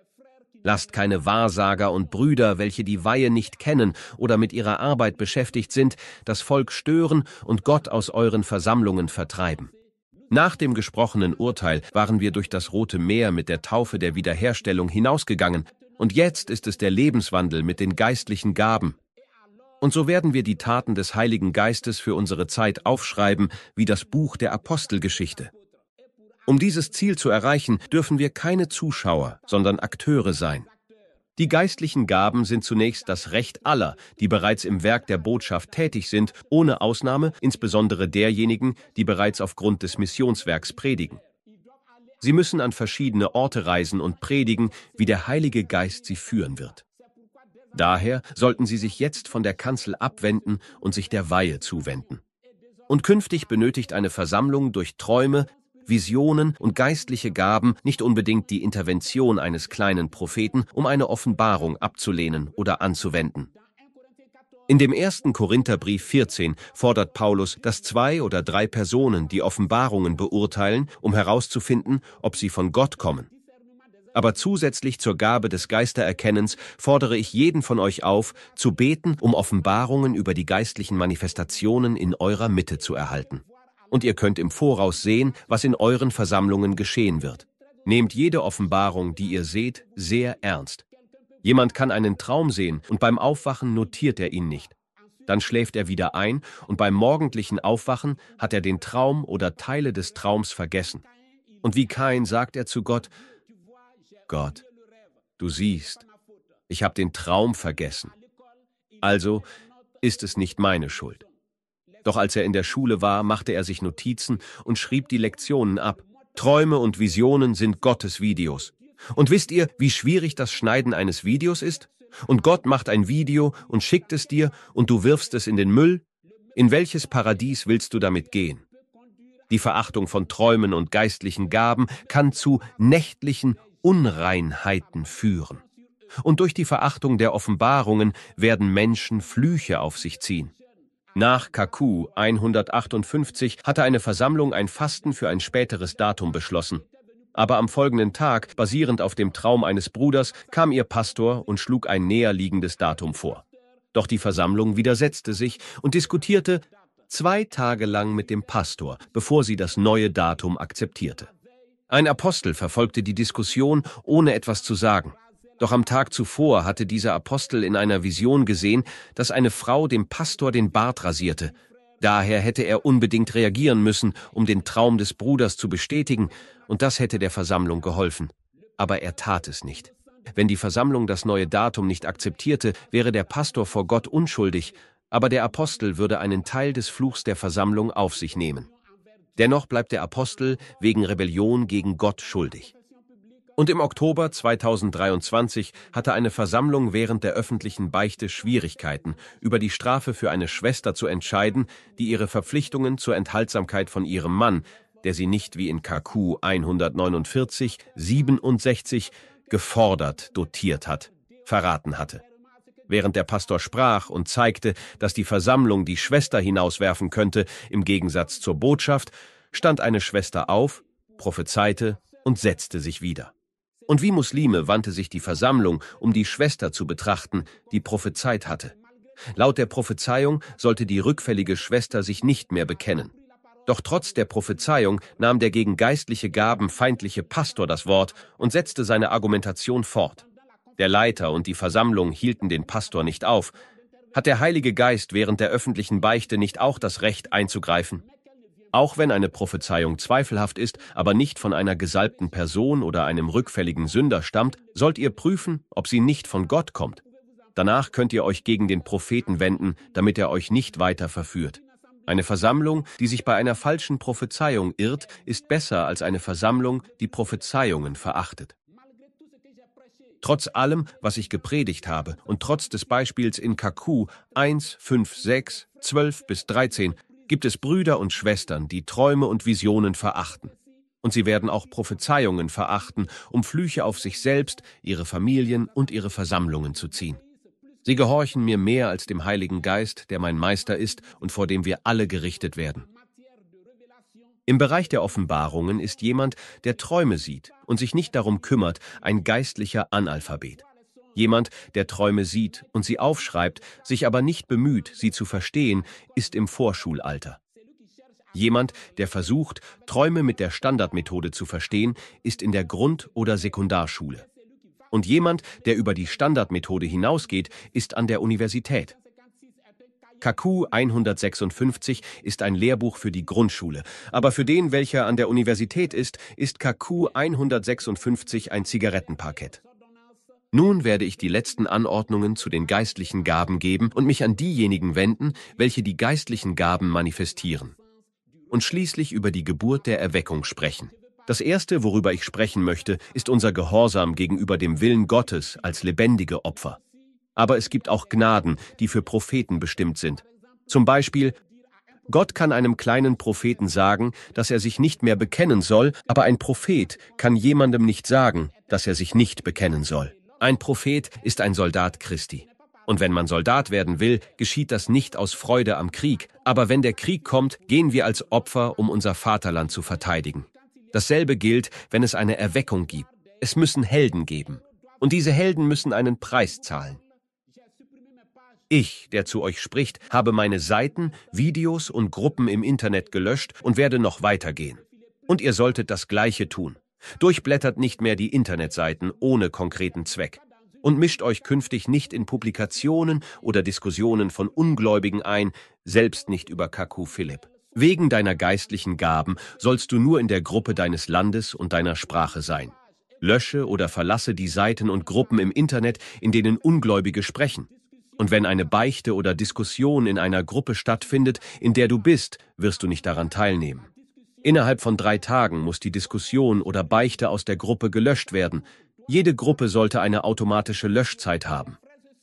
Lasst keine Wahrsager und Brüder, welche die Weihe nicht kennen oder mit ihrer Arbeit beschäftigt sind, das Volk stören und Gott aus euren Versammlungen vertreiben. Nach dem gesprochenen Urteil waren wir durch das Rote Meer mit der Taufe der Wiederherstellung hinausgegangen, und jetzt ist es der Lebenswandel mit den geistlichen Gaben. Und so werden wir die Taten des Heiligen Geistes für unsere Zeit aufschreiben, wie das Buch der Apostelgeschichte. Um dieses Ziel zu erreichen, dürfen wir keine Zuschauer, sondern Akteure sein. Die geistlichen Gaben sind zunächst das Recht aller, die bereits im Werk der Botschaft tätig sind, ohne Ausnahme, insbesondere derjenigen, die bereits aufgrund des Missionswerks predigen. Sie müssen an verschiedene Orte reisen und predigen, wie der Heilige Geist sie führen wird. Daher sollten sie sich jetzt von der Kanzel abwenden und sich der Weihe zuwenden. Und künftig benötigt eine Versammlung durch Träume, Visionen und geistliche Gaben nicht unbedingt die Intervention eines kleinen Propheten, um eine Offenbarung abzulehnen oder anzuwenden. In dem ersten Korintherbrief vierzehn fordert Paulus, dass zwei oder drei Personen die Offenbarungen beurteilen, um herauszufinden, ob sie von Gott kommen. Aber zusätzlich zur Gabe des Geistererkennens fordere ich jeden von euch auf, zu beten, um Offenbarungen über die geistlichen Manifestationen in eurer Mitte zu erhalten. Und ihr könnt im Voraus sehen, was in euren Versammlungen geschehen wird. Nehmt jede Offenbarung, die ihr seht, sehr ernst. Jemand kann einen Traum sehen und beim Aufwachen notiert er ihn nicht. Dann schläft er wieder ein und beim morgendlichen Aufwachen hat er den Traum oder Teile des Traums vergessen. Und wie Kain sagt er zu Gott: Gott, du siehst, ich habe den Traum vergessen. Also ist es nicht meine Schuld. Doch als er in der Schule war, machte er sich Notizen und schrieb die Lektionen ab. Träume und Visionen sind Gottes Videos. Und wisst ihr, wie schwierig das Schneiden eines Videos ist? Und Gott macht ein Video und schickt es dir und du wirfst es in den Müll? In welches Paradies willst du damit gehen? Die Verachtung von Träumen und geistlichen Gaben kann zu nächtlichen Unreinheiten führen. Und durch die Verachtung der Offenbarungen werden Menschen Flüche auf sich ziehen. Nach K Q hundertachtundfünfzig hatte eine Versammlung ein Fasten für ein späteres Datum beschlossen. Aber am folgenden Tag, basierend auf dem Traum eines Bruders, kam ihr Pastor und schlug ein näher liegendes Datum vor. Doch die Versammlung widersetzte sich und diskutierte zwei Tage lang mit dem Pastor, bevor sie das neue Datum akzeptierte. Ein Apostel verfolgte die Diskussion, ohne etwas zu sagen. Doch am Tag zuvor hatte dieser Apostel in einer Vision gesehen, dass eine Frau dem Pastor den Bart rasierte. Daher hätte er unbedingt reagieren müssen, um den Traum des Bruders zu bestätigen, und das hätte der Versammlung geholfen. Aber er tat es nicht. Wenn die Versammlung das neue Datum nicht akzeptierte, wäre der Pastor vor Gott unschuldig, aber der Apostel würde einen Teil des Fluchs der Versammlung auf sich nehmen. Dennoch bleibt der Apostel wegen Rebellion gegen Gott schuldig. Und im Oktober zweitausenddreiundzwanzig hatte eine Versammlung während der öffentlichen Beichte Schwierigkeiten, über die Strafe für eine Schwester zu entscheiden, die ihre Verpflichtungen zur Enthaltsamkeit von ihrem Mann, der sie nicht wie in K Q hundertneunundvierzig siebenundsechzig gefordert dotiert hat, verraten hatte. Während der Pastor sprach und zeigte, dass die Versammlung die Schwester hinauswerfen könnte, im Gegensatz zur Botschaft, stand eine Schwester auf, prophezeite und setzte sich wieder. Und wie Muslime wandte sich die Versammlung, um die Schwester zu betrachten, die prophezeit hatte. Laut der Prophezeiung sollte die rückfällige Schwester sich nicht mehr bekennen. Doch trotz der Prophezeiung nahm der gegen geistliche Gaben feindliche Pastor das Wort und setzte seine Argumentation fort. Der Leiter und die Versammlung hielten den Pastor nicht auf. Hat der Heilige Geist während der öffentlichen Beichte nicht auch das Recht einzugreifen? Auch wenn eine Prophezeiung zweifelhaft ist, aber nicht von einer gesalbten Person oder einem rückfälligen Sünder stammt, sollt ihr prüfen, ob sie nicht von Gott kommt. Danach könnt ihr euch gegen den Propheten wenden, damit er euch nicht weiter verführt. Eine Versammlung, die sich bei einer falschen Prophezeiung irrt, ist besser als eine Versammlung, die Prophezeiungen verachtet. Trotz allem, was ich gepredigt habe, und trotz des Beispiels in K Q eins, fünf, sechs, zwölf bis dreizehn, gibt es Brüder und Schwestern, die Träume und Visionen verachten. Und sie werden auch Prophezeiungen verachten, um Flüche auf sich selbst, ihre Familien und ihre Versammlungen zu ziehen. Sie gehorchen mir mehr als dem Heiligen Geist, der mein Meister ist und vor dem wir alle gerichtet werden. Im Bereich der Offenbarungen ist jemand, der Träume sieht und sich nicht darum kümmert, ein geistlicher Analphabet. Jemand, der Träume sieht und sie aufschreibt, sich aber nicht bemüht, sie zu verstehen, ist im Vorschulalter. Jemand, der versucht, Träume mit der Standardmethode zu verstehen, ist in der Grund- oder Sekundarschule. Und jemand, der über die Standardmethode hinausgeht, ist an der Universität. K Q hundertsechsundfünfzig ist ein Lehrbuch für die Grundschule, aber für den, welcher an der Universität ist, ist K Q hundertsechsundfünfzig ein Zigarettenparkett. Nun werde ich die letzten Anordnungen zu den geistlichen Gaben geben und mich an diejenigen wenden, welche die geistlichen Gaben manifestieren. Und schließlich über die Geburt der Erweckung sprechen. Das Erste, worüber ich sprechen möchte, ist unser Gehorsam gegenüber dem Willen Gottes als lebendige Opfer. Aber es gibt auch Gnaden, die für Propheten bestimmt sind. Zum Beispiel, Gott kann einem kleinen Propheten sagen, dass er sich nicht mehr bekennen soll, aber ein Prophet kann jemandem nicht sagen, dass er sich nicht bekennen soll. Ein Prophet ist ein Soldat Christi. Und wenn man Soldat werden will, geschieht das nicht aus Freude am Krieg, aber wenn der Krieg kommt, gehen wir als Opfer, um unser Vaterland zu verteidigen. Dasselbe gilt, wenn es eine Erweckung gibt. Es müssen Helden geben. Und diese Helden müssen einen Preis zahlen. Ich, der zu euch spricht, habe meine Seiten, Videos und Gruppen im Internet gelöscht und werde noch weitergehen. Und ihr solltet das Gleiche tun. Durchblättert nicht mehr die Internetseiten ohne konkreten Zweck. Und mischt euch künftig nicht in Publikationen oder Diskussionen von Ungläubigen ein, selbst nicht über K Q Philipp. Wegen deiner geistlichen Gaben sollst du nur in der Gruppe deines Landes und deiner Sprache sein. Lösche oder verlasse die Seiten und Gruppen im Internet, in denen Ungläubige sprechen. Und wenn eine Beichte oder Diskussion in einer Gruppe stattfindet, in der du bist, wirst du nicht daran teilnehmen. Innerhalb von drei Tagen muss die Diskussion oder Beichte aus der Gruppe gelöscht werden. Jede Gruppe sollte eine automatische Löschzeit haben.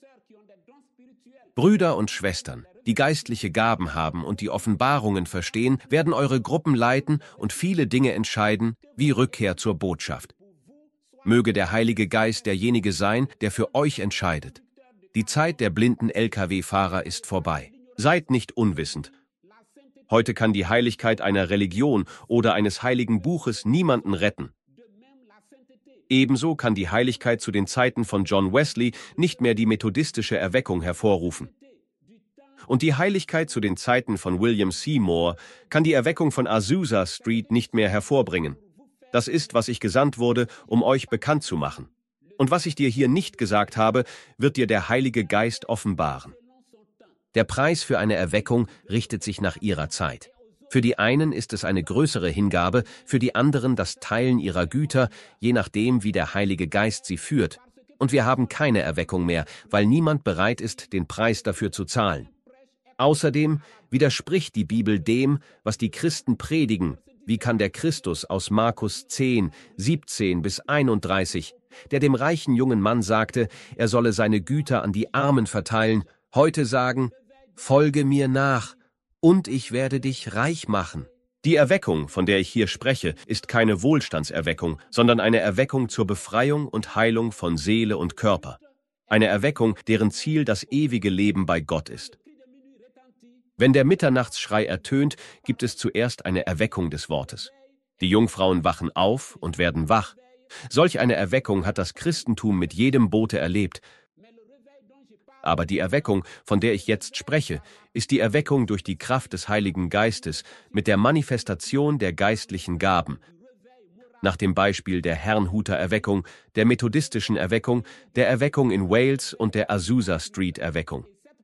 Brüder und Schwestern, die geistliche Gaben haben und die Offenbarungen verstehen, werden eure Gruppen leiten und viele Dinge entscheiden, wie Rückkehr zur Botschaft. Möge der Heilige Geist derjenige sein, der für euch entscheidet. Die Zeit der blinden L K W-Fahrer ist vorbei. Seid nicht unwissend. Heute kann die Heiligkeit einer Religion oder eines heiligen Buches niemanden retten. Ebenso kann die Heiligkeit zu den Zeiten von John Wesley nicht mehr die methodistische Erweckung hervorrufen. Und die Heiligkeit zu den Zeiten von William Seymour kann die Erweckung von Azusa Street nicht mehr hervorbringen. Das ist, was ich gesandt wurde, um euch bekannt zu machen. Und was ich dir hier nicht gesagt habe, wird dir der Heilige Geist offenbaren. Der Preis für eine Erweckung richtet sich nach ihrer Zeit. Für die einen ist es eine größere Hingabe, für die anderen das Teilen ihrer Güter, je nachdem, wie der Heilige Geist sie führt. Und wir haben keine Erweckung mehr, weil niemand bereit ist, den Preis dafür zu zahlen. Außerdem widerspricht die Bibel dem, was die Christen predigen. Wie kann der Christus aus Markus zehn, siebzehn bis einunddreißig, der dem reichen jungen Mann sagte, er solle seine Güter an die Armen verteilen, heute sagen, folge mir nach, und ich werde dich reich machen. Die Erweckung, von der ich hier spreche, ist keine Wohlstandserweckung, sondern eine Erweckung zur Befreiung und Heilung von Seele und Körper. Eine Erweckung, deren Ziel das ewige Leben bei Gott ist. Wenn der Mitternachtsschrei ertönt, gibt es zuerst eine Erweckung des Wortes. Die Jungfrauen wachen auf und werden wach. Solch eine Erweckung hat das Christentum mit jedem Bote erlebt. Aber die Erweckung, von der ich jetzt spreche, ist die Erweckung durch die Kraft des Heiligen Geistes mit der Manifestation der geistlichen Gaben. Nach dem Beispiel der Herrnhuter Erweckung, der methodistischen Erweckung, der Erweckung in Wales und der Azusa Street Erweckung.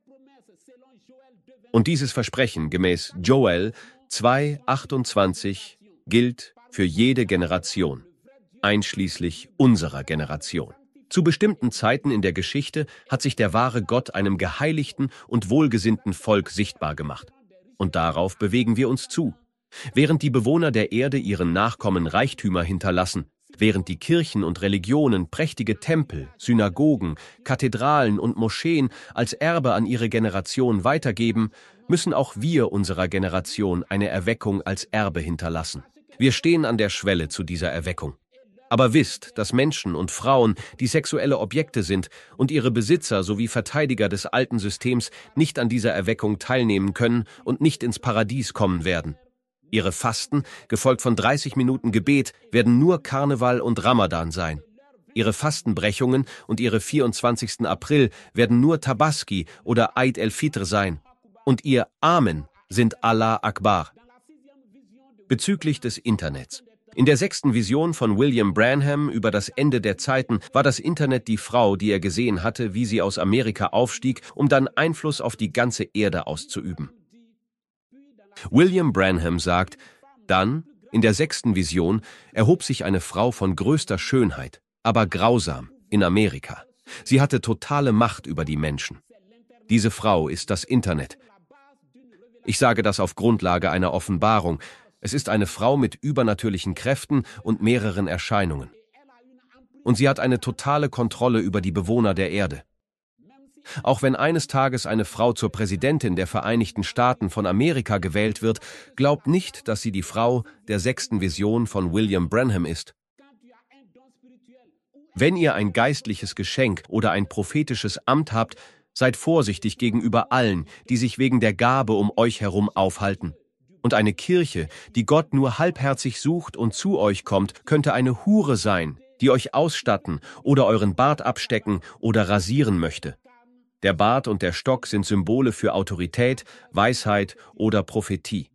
Und dieses Versprechen gemäß Joel zwei, achtundzwanzig gilt für jede Generation, einschließlich unserer Generation. Zu bestimmten Zeiten in der Geschichte hat sich der wahre Gott einem geheiligten und wohlgesinnten Volk sichtbar gemacht. Und darauf bewegen wir uns zu. Während die Bewohner der Erde ihren Nachkommen Reichtümer hinterlassen, während die Kirchen und Religionen prächtige Tempel, Synagogen, Kathedralen und Moscheen als Erbe an ihre Generation weitergeben, müssen auch wir unserer Generation eine Erweckung als Erbe hinterlassen. Wir stehen an der Schwelle zu dieser Erweckung. Aber wisst, dass Menschen und Frauen, die sexuelle Objekte sind und ihre Besitzer sowie Verteidiger des alten Systems nicht an dieser Erweckung teilnehmen können und nicht ins Paradies kommen werden. Ihre Fasten, gefolgt von dreißig Minuten Gebet, werden nur Karneval und Ramadan sein. Ihre Fastenbrechungen und ihre vierundzwanzigsten April werden nur Tabaski oder Eid el-Fitr sein. Und ihr Amen sind Allah Akbar. Bezüglich des Internets. In der sechsten Vision von William Branham über das Ende der Zeiten war das Internet die Frau, die er gesehen hatte, wie sie aus Amerika aufstieg, um dann Einfluss auf die ganze Erde auszuüben. William Branham sagt, dann, in der sechsten Vision, erhob sich eine Frau von größter Schönheit, aber grausam, in Amerika. Sie hatte totale Macht über die Menschen. Diese Frau ist das Internet. Ich sage das auf Grundlage einer Offenbarung. Es ist eine Frau mit übernatürlichen Kräften und mehreren Erscheinungen. Und sie hat eine totale Kontrolle über die Bewohner der Erde. Auch wenn eines Tages eine Frau zur Präsidentin der Vereinigten Staaten von Amerika gewählt wird, glaubt nicht, dass sie die Frau der sechsten Vision von William Branham ist. Wenn ihr ein geistliches Geschenk oder ein prophetisches Amt habt, seid vorsichtig gegenüber allen, die sich wegen der Gabe um euch herum aufhalten. Und eine Kirche, die Gott nur halbherzig sucht und zu euch kommt, könnte eine Hure sein, die euch ausstatten oder euren Bart abstecken oder rasieren möchte. Der Bart und der Stock sind Symbole für Autorität, Weisheit oder Prophetie.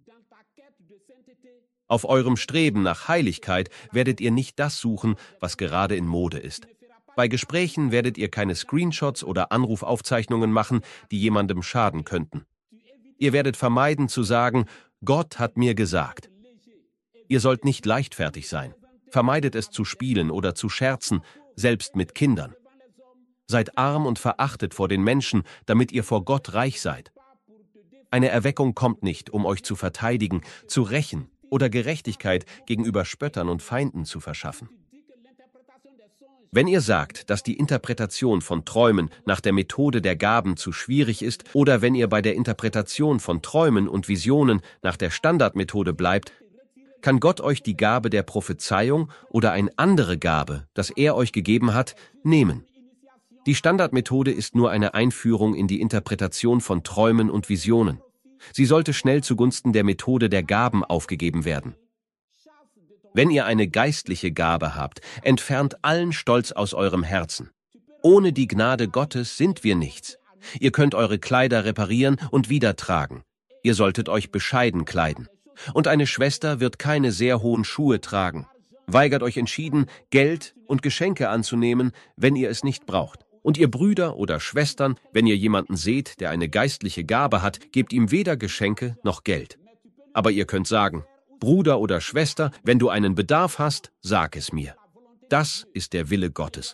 Auf eurem Streben nach Heiligkeit werdet ihr nicht das suchen, was gerade in Mode ist. Bei Gesprächen werdet ihr keine Screenshots oder Anrufaufzeichnungen machen, die jemandem schaden könnten. Ihr werdet vermeiden zu sagen, Gott hat mir gesagt. Ihr sollt nicht leichtfertig sein. Vermeidet es zu spielen oder zu scherzen, selbst mit Kindern. Seid arm und verachtet vor den Menschen, damit ihr vor Gott reich seid. Eine Erweckung kommt nicht, um euch zu verteidigen, zu rächen oder Gerechtigkeit gegenüber Spöttern und Feinden zu verschaffen. Wenn ihr sagt, dass die Interpretation von Träumen nach der Methode der Gaben zu schwierig ist oder wenn ihr bei der Interpretation von Träumen und Visionen nach der Standardmethode bleibt, kann Gott euch die Gabe der Prophezeiung oder eine andere Gabe, das er euch gegeben hat, nehmen. Die Standardmethode ist nur eine Einführung in die Interpretation von Träumen und Visionen. Sie sollte schnell zugunsten der Methode der Gaben aufgegeben werden. Wenn ihr eine geistliche Gabe habt, entfernt allen Stolz aus eurem Herzen. Ohne die Gnade Gottes sind wir nichts. Ihr könnt eure Kleider reparieren und wieder tragen. Ihr solltet euch bescheiden kleiden. Und eine Schwester wird keine sehr hohen Schuhe tragen. Weigert euch entschieden, Geld und Geschenke anzunehmen, wenn ihr es nicht braucht. Und ihr Brüder oder Schwestern, wenn ihr jemanden seht, der eine geistliche Gabe hat, gebt ihm weder Geschenke noch Geld. Aber ihr könnt sagen, Bruder oder Schwester, wenn du einen Bedarf hast, sag es mir. Das ist der Wille Gottes.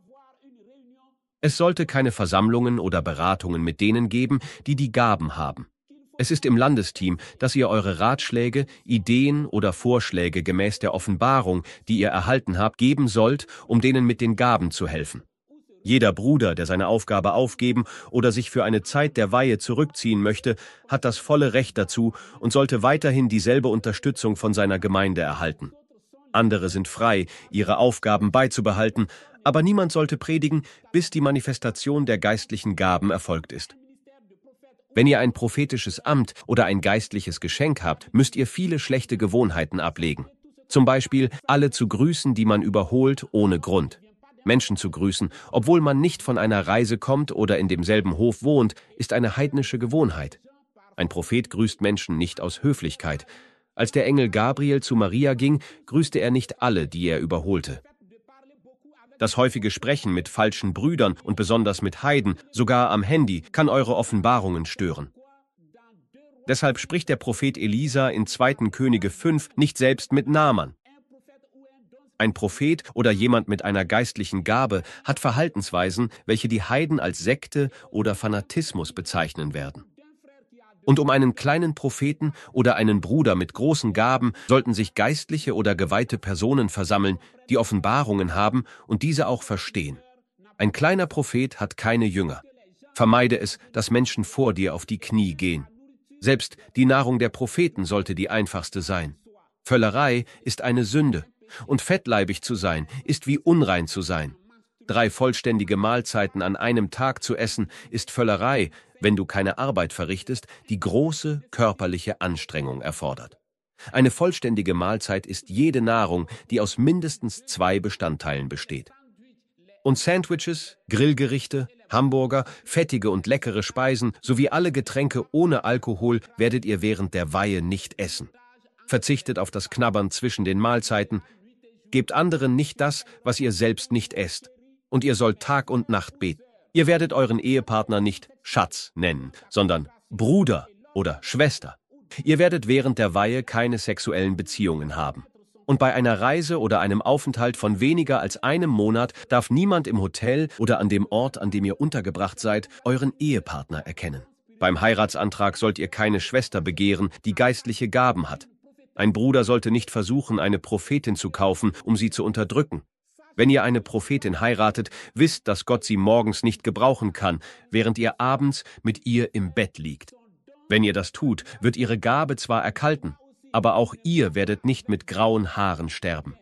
Es sollte keine Versammlungen oder Beratungen mit denen geben, die die Gaben haben. Es ist im Landesteam, dass ihr eure Ratschläge, Ideen oder Vorschläge gemäß der Offenbarung, die ihr erhalten habt, geben sollt, um denen mit den Gaben zu helfen. Jeder Bruder, der seine Aufgabe aufgeben oder sich für eine Zeit der Weihe zurückziehen möchte, hat das volle Recht dazu und sollte weiterhin dieselbe Unterstützung von seiner Gemeinde erhalten. Andere sind frei, ihre Aufgaben beizubehalten, aber niemand sollte predigen, bis die Manifestation der geistlichen Gaben erfolgt ist. Wenn ihr ein prophetisches Amt oder ein geistliches Geschenk habt, müsst ihr viele schlechte Gewohnheiten ablegen. Zum Beispiel alle zu grüßen, die man überholt, ohne Grund. Menschen zu grüßen, obwohl man nicht von einer Reise kommt oder in demselben Hof wohnt, ist eine heidnische Gewohnheit. Ein Prophet grüßt Menschen nicht aus Höflichkeit. Als der Engel Gabriel zu Maria ging, grüßte er nicht alle, die er überholte. Das häufige Sprechen mit falschen Brüdern und besonders mit Heiden, sogar am Handy, kann eure Offenbarungen stören. Deshalb spricht der Prophet Elisa in zweiten Könige fünf nicht selbst mit Naaman. Ein Prophet oder jemand mit einer geistlichen Gabe hat Verhaltensweisen, welche die Heiden als Sekte oder Fanatismus bezeichnen werden. Und um einen kleinen Propheten oder einen Bruder mit großen Gaben sollten sich geistliche oder geweihte Personen versammeln, die Offenbarungen haben und diese auch verstehen. Ein kleiner Prophet hat keine Jünger. Vermeide es, dass Menschen vor dir auf die Knie gehen. Selbst die Nahrung der Propheten sollte die einfachste sein. Völlerei ist eine Sünde, und fettleibig zu sein ist wie unrein zu sein. Drei vollständige Mahlzeiten an einem Tag zu essen, ist Völlerei, wenn du keine Arbeit verrichtest, die große körperliche Anstrengung erfordert. Eine vollständige Mahlzeit ist jede Nahrung, die aus mindestens zwei Bestandteilen besteht. Und Sandwiches, Grillgerichte, Hamburger, fettige und leckere Speisen sowie alle Getränke ohne Alkohol werdet ihr während der Weihe nicht essen. Verzichtet auf das Knabbern zwischen den Mahlzeiten, gebt anderen nicht das, was ihr selbst nicht esst. Und ihr sollt Tag und Nacht beten. Ihr werdet euren Ehepartner nicht Schatz nennen, sondern Bruder oder Schwester. Ihr werdet während der Weihe keine sexuellen Beziehungen haben. Und bei einer Reise oder einem Aufenthalt von weniger als einem Monat darf niemand im Hotel oder an dem Ort, an dem ihr untergebracht seid, euren Ehepartner erkennen. Beim Heiratsantrag sollt ihr keine Schwester begehren, die geistliche Gaben hat. Ein Bruder sollte nicht versuchen, eine Prophetin zu kaufen, um sie zu unterdrücken. Wenn ihr eine Prophetin heiratet, wisst, dass Gott sie morgens nicht gebrauchen kann, während ihr abends mit ihr im Bett liegt. Wenn ihr das tut, wird ihre Gabe zwar erkalten, aber auch ihr werdet nicht mit grauen Haaren sterben.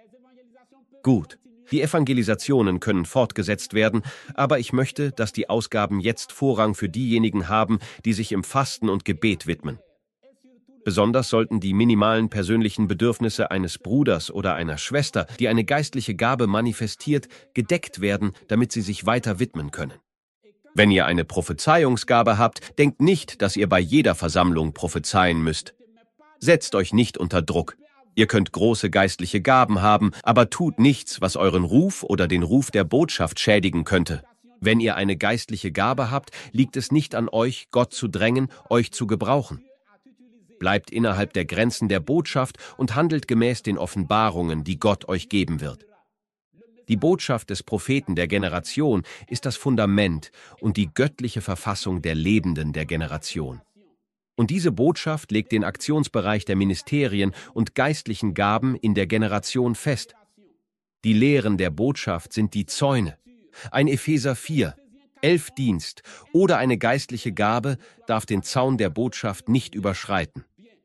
Gut, die Evangelisationen können fortgesetzt werden, aber ich möchte, dass die Ausgaben jetzt Vorrang für diejenigen haben, die sich im Fasten und Gebet widmen. Besonders sollten die minimalen persönlichen Bedürfnisse eines Bruders oder einer Schwester, die eine geistliche Gabe manifestiert, gedeckt werden, damit sie sich weiter widmen können. Wenn ihr eine Prophezeiungsgabe habt, denkt nicht, dass ihr bei jeder Versammlung prophezeien müsst. Setzt euch nicht unter Druck. Ihr könnt große geistliche Gaben haben, aber tut nichts, was euren Ruf oder den Ruf der Botschaft schädigen könnte. Wenn ihr eine geistliche Gabe habt, liegt es nicht an euch, Gott zu drängen, euch zu gebrauchen. Bleibt innerhalb der Grenzen der Botschaft und handelt gemäß den Offenbarungen, die Gott euch geben wird. Die Botschaft des Propheten der Generation ist das Fundament und die göttliche Verfassung der Lebenden der Generation. Und diese Botschaft legt den Aktionsbereich der Ministerien und geistlichen Gaben in der Generation fest. Die Lehren der Botschaft sind die Zäune. Ein Epheser vier, elf Dienst oder eine geistliche Gabe darf den Zaun der Botschaft nicht überschreiten.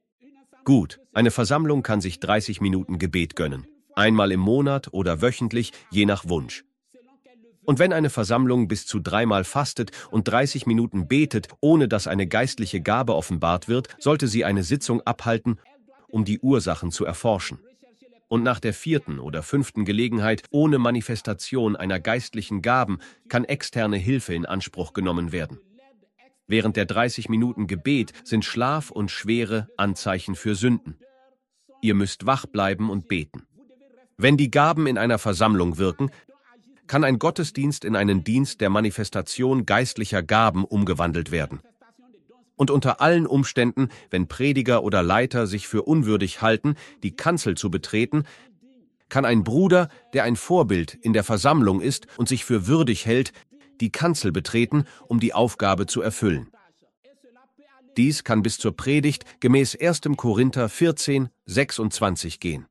Gut, eine Versammlung kann sich dreißig Minuten Gebet gönnen, einmal im Monat oder wöchentlich, je nach Wunsch. Und wenn eine Versammlung bis zu dreimal fastet und dreißig Minuten betet, ohne dass eine geistliche Gabe offenbart wird, sollte sie eine Sitzung abhalten, um die Ursachen zu erforschen. Und nach der vierten oder fünften Gelegenheit ohne Manifestation einer geistlichen Gaben kann externe Hilfe in Anspruch genommen werden. Während der dreißig Minuten Gebet sind Schlaf und schwere Anzeichen für Sünden. Ihr müsst wach bleiben und beten. Wenn die Gaben in einer Versammlung wirken, kann ein Gottesdienst in einen Dienst der Manifestation geistlicher Gaben umgewandelt werden. Und unter allen Umständen, wenn Prediger oder Leiter sich für unwürdig halten, die Kanzel zu betreten, kann ein Bruder, der ein Vorbild in der Versammlung ist und sich für würdig hält, die Kanzel betreten, um die Aufgabe zu erfüllen. Dies kann bis zur Predigt gemäß erster Korinther vierzehn, sechsundzwanzig gehen.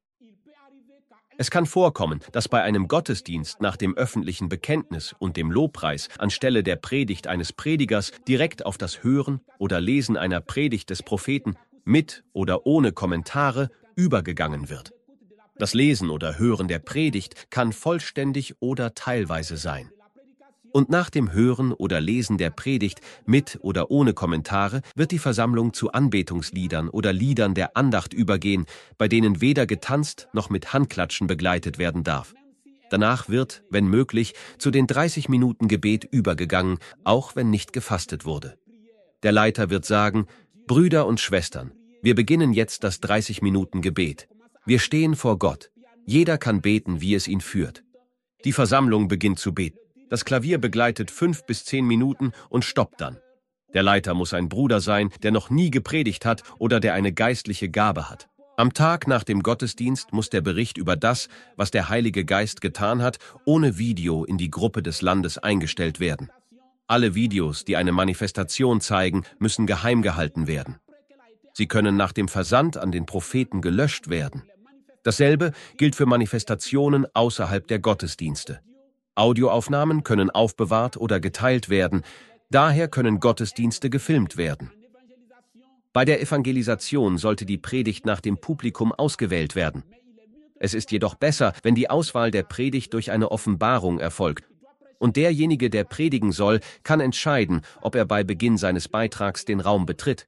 Es kann vorkommen, dass bei einem Gottesdienst nach dem öffentlichen Bekenntnis und dem Lobpreis anstelle der Predigt eines Predigers direkt auf das Hören oder Lesen einer Predigt des Propheten mit oder ohne Kommentare übergegangen wird. Das Lesen oder Hören der Predigt kann vollständig oder teilweise sein. Und nach dem Hören oder Lesen der Predigt mit oder ohne Kommentare wird die Versammlung zu Anbetungsliedern oder Liedern der Andacht übergehen, bei denen weder getanzt noch mit Handklatschen begleitet werden darf. Danach wird, wenn möglich, zu den dreißig Minuten Gebet übergegangen, auch wenn nicht gefastet wurde. Der Leiter wird sagen: Brüder und Schwestern, wir beginnen jetzt das dreißig Minuten Gebet. Wir stehen vor Gott. Jeder kann beten, wie es ihn führt. Die Versammlung beginnt zu beten. Das Klavier begleitet fünf bis zehn Minuten und stoppt dann. Der Leiter muss ein Bruder sein, der noch nie gepredigt hat oder der eine geistliche Gabe hat. Am Tag nach dem Gottesdienst muss der Bericht über das, was der Heilige Geist getan hat, ohne Video in die Gruppe des Landes eingestellt werden. Alle Videos, die eine Manifestation zeigen, müssen geheim gehalten werden. Sie können nach dem Versand an den Propheten gelöscht werden. Dasselbe gilt für Manifestationen außerhalb der Gottesdienste. Audioaufnahmen können aufbewahrt oder geteilt werden, daher können Gottesdienste gefilmt werden. Bei der Evangelisation sollte die Predigt nach dem Publikum ausgewählt werden. Es ist jedoch besser, wenn die Auswahl der Predigt durch eine Offenbarung erfolgt. Und derjenige, der predigen soll, kann entscheiden, ob er bei Beginn seines Beitrags den Raum betritt.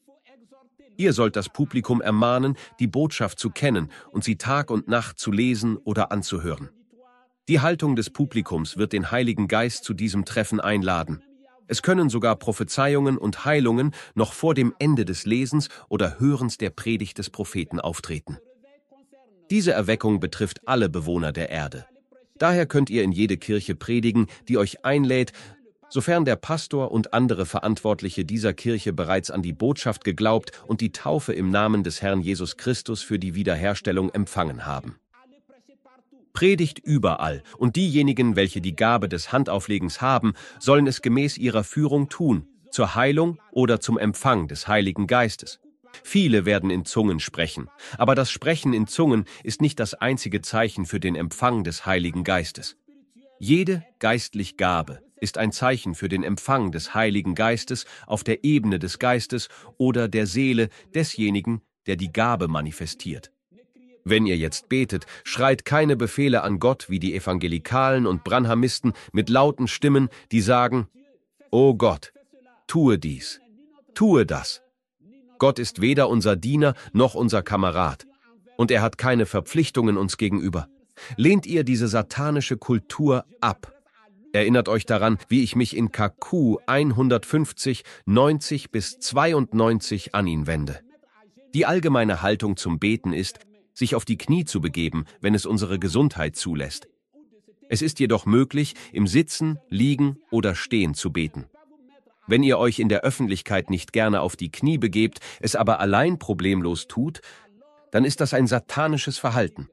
Ihr sollt das Publikum ermahnen, die Botschaft zu kennen und sie Tag und Nacht zu lesen oder anzuhören. Die Haltung des Publikums wird den Heiligen Geist zu diesem Treffen einladen. Es können sogar Prophezeiungen und Heilungen noch vor dem Ende des Lesens oder Hörens der Predigt des Propheten auftreten. Diese Erweckung betrifft alle Bewohner der Erde. Daher könnt ihr in jede Kirche predigen, die euch einlädt, sofern der Pastor und andere Verantwortliche dieser Kirche bereits an die Botschaft geglaubt und die Taufe im Namen des Herrn Jesus Christus für die Wiederherstellung empfangen haben. Predigt überall, und diejenigen, welche die Gabe des Handauflegens haben, sollen es gemäß ihrer Führung tun, zur Heilung oder zum Empfang des Heiligen Geistes. Viele werden in Zungen sprechen, aber das Sprechen in Zungen ist nicht das einzige Zeichen für den Empfang des Heiligen Geistes. Jede geistliche Gabe ist ein Zeichen für den Empfang des Heiligen Geistes auf der Ebene des Geistes oder der Seele desjenigen, der die Gabe manifestiert. Wenn ihr jetzt betet, schreit keine Befehle an Gott wie die Evangelikalen und Branhamisten mit lauten Stimmen, die sagen: »O Gott, tue dies, tue das.« Gott ist weder unser Diener noch unser Kamerad. Und er hat keine Verpflichtungen uns gegenüber. Lehnt ihr diese satanische Kultur ab. Erinnert euch daran, wie ich mich in K Q hundertfünfzig, neunzig bis zweiundneunzig an ihn wende. Die allgemeine Haltung zum Beten ist, sich auf die Knie zu begeben, wenn es unsere Gesundheit zulässt. Es ist jedoch möglich, im Sitzen, Liegen oder Stehen zu beten. Wenn ihr euch in der Öffentlichkeit nicht gerne auf die Knie begebt, es aber allein problemlos tut, dann ist das ein satanisches Verhalten.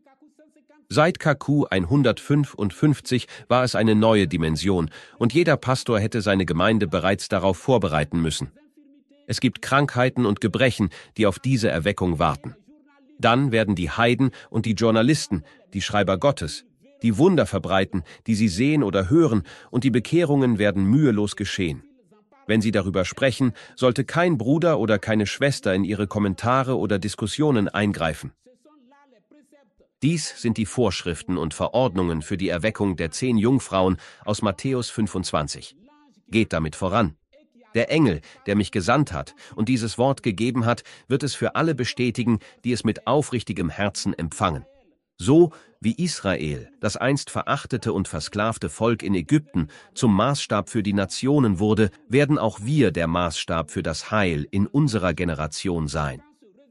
Seit K Q hundertfünfundfünfzig war es eine neue Dimension, und jeder Pastor hätte seine Gemeinde bereits darauf vorbereiten müssen. Es gibt Krankheiten und Gebrechen, die auf diese Erweckung warten. Dann werden die Heiden und die Journalisten, die Schreiber Gottes, die Wunder verbreiten, die sie sehen oder hören, und die Bekehrungen werden mühelos geschehen. Wenn sie darüber sprechen, sollte kein Bruder oder keine Schwester in ihre Kommentare oder Diskussionen eingreifen. Dies sind die Vorschriften und Verordnungen für die Erweckung der zehn Jungfrauen aus Matthäus fünfundzwanzig. Geht damit voran. Der Engel, der mich gesandt hat und dieses Wort gegeben hat, wird es für alle bestätigen, die es mit aufrichtigem Herzen empfangen. So wie Israel, das einst verachtete und versklavte Volk in Ägypten, zum Maßstab für die Nationen wurde, werden auch wir der Maßstab für das Heil in unserer Generation sein.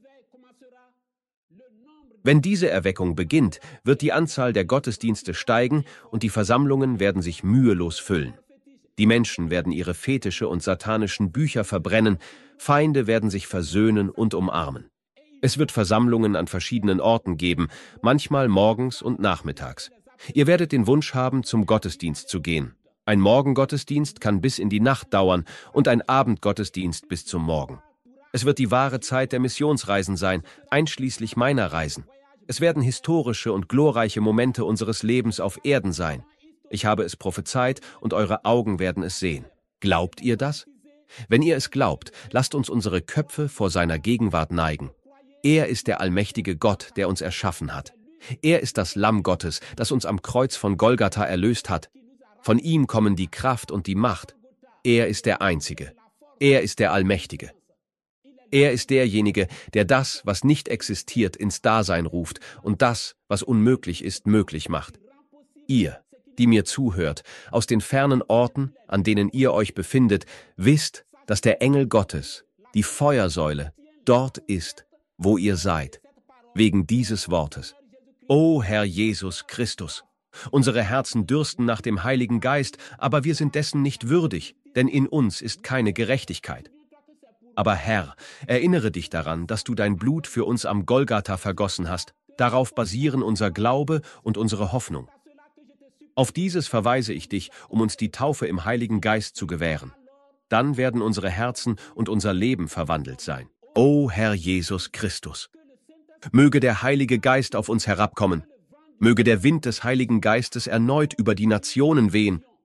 Wenn diese Erweckung beginnt, wird die Anzahl der Gottesdienste steigen und die Versammlungen werden sich mühelos füllen. Die Menschen werden ihre Fetische und satanischen Bücher verbrennen, Feinde werden sich versöhnen und umarmen. Es wird Versammlungen an verschiedenen Orten geben, manchmal morgens und nachmittags. Ihr werdet den Wunsch haben, zum Gottesdienst zu gehen. Ein Morgengottesdienst kann bis in die Nacht dauern und ein Abendgottesdienst bis zum Morgen. Es wird die wahre Zeit der Missionsreisen sein, einschließlich meiner Reisen. Es werden historische und glorreiche Momente unseres Lebens auf Erden sein. Ich habe es prophezeit und eure Augen werden es sehen. Glaubt ihr das? Wenn ihr es glaubt, lasst uns unsere Köpfe vor seiner Gegenwart neigen. Er ist der allmächtige Gott, der uns erschaffen hat. Er ist das Lamm Gottes, das uns am Kreuz von Golgatha erlöst hat. Von ihm kommen die Kraft und die Macht. Er ist der Einzige. Er ist der Allmächtige. Er ist derjenige, der das, was nicht existiert, ins Dasein ruft und das, was unmöglich ist, möglich macht. Ihr, die mir zuhört, aus den fernen Orten, an denen ihr euch befindet, wisst, dass der Engel Gottes, die Feuersäule, dort ist, wo ihr seid, wegen dieses Wortes. O Herr Jesus Christus, unsere Herzen dürsten nach dem Heiligen Geist, aber wir sind dessen nicht würdig, denn in uns ist keine Gerechtigkeit. Aber Herr, erinnere dich daran, dass du dein Blut für uns am Golgatha vergossen hast. Darauf basieren unser Glaube und unsere Hoffnung. Auf dieses verweise ich dich, um uns die Taufe im Heiligen Geist zu gewähren. Dann werden unsere Herzen und unser Leben verwandelt sein. O Herr Jesus Christus, möge der Heilige Geist auf uns herabkommen, möge der Wind des Heiligen Geistes erneut über die Nationen wehen,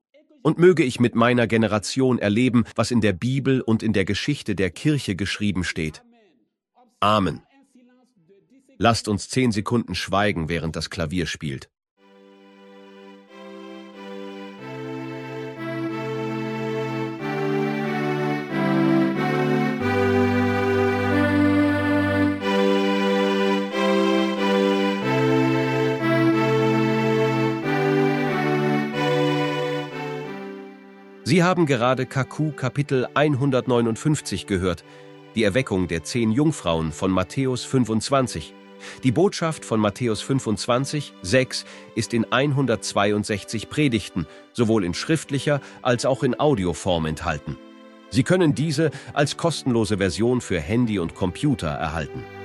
Und möge ich mit meiner Generation erleben, was in der Bibel und in der Geschichte der Kirche geschrieben steht. Amen. Lasst uns zehn Sekunden schweigen, während das Klavier spielt. Sie haben gerade Kaku Kapitel hundertneunundfünfzig gehört, die Erweckung der zehn Jungfrauen von Matthäus fünfundzwanzig. Die Botschaft von Matthäus fünfundzwanzig, sechs ist in hundertzweiundsechzig Predigten, sowohl in schriftlicher als auch in Audioform enthalten. Sie können diese als kostenlose Version für Handy und Computer erhalten.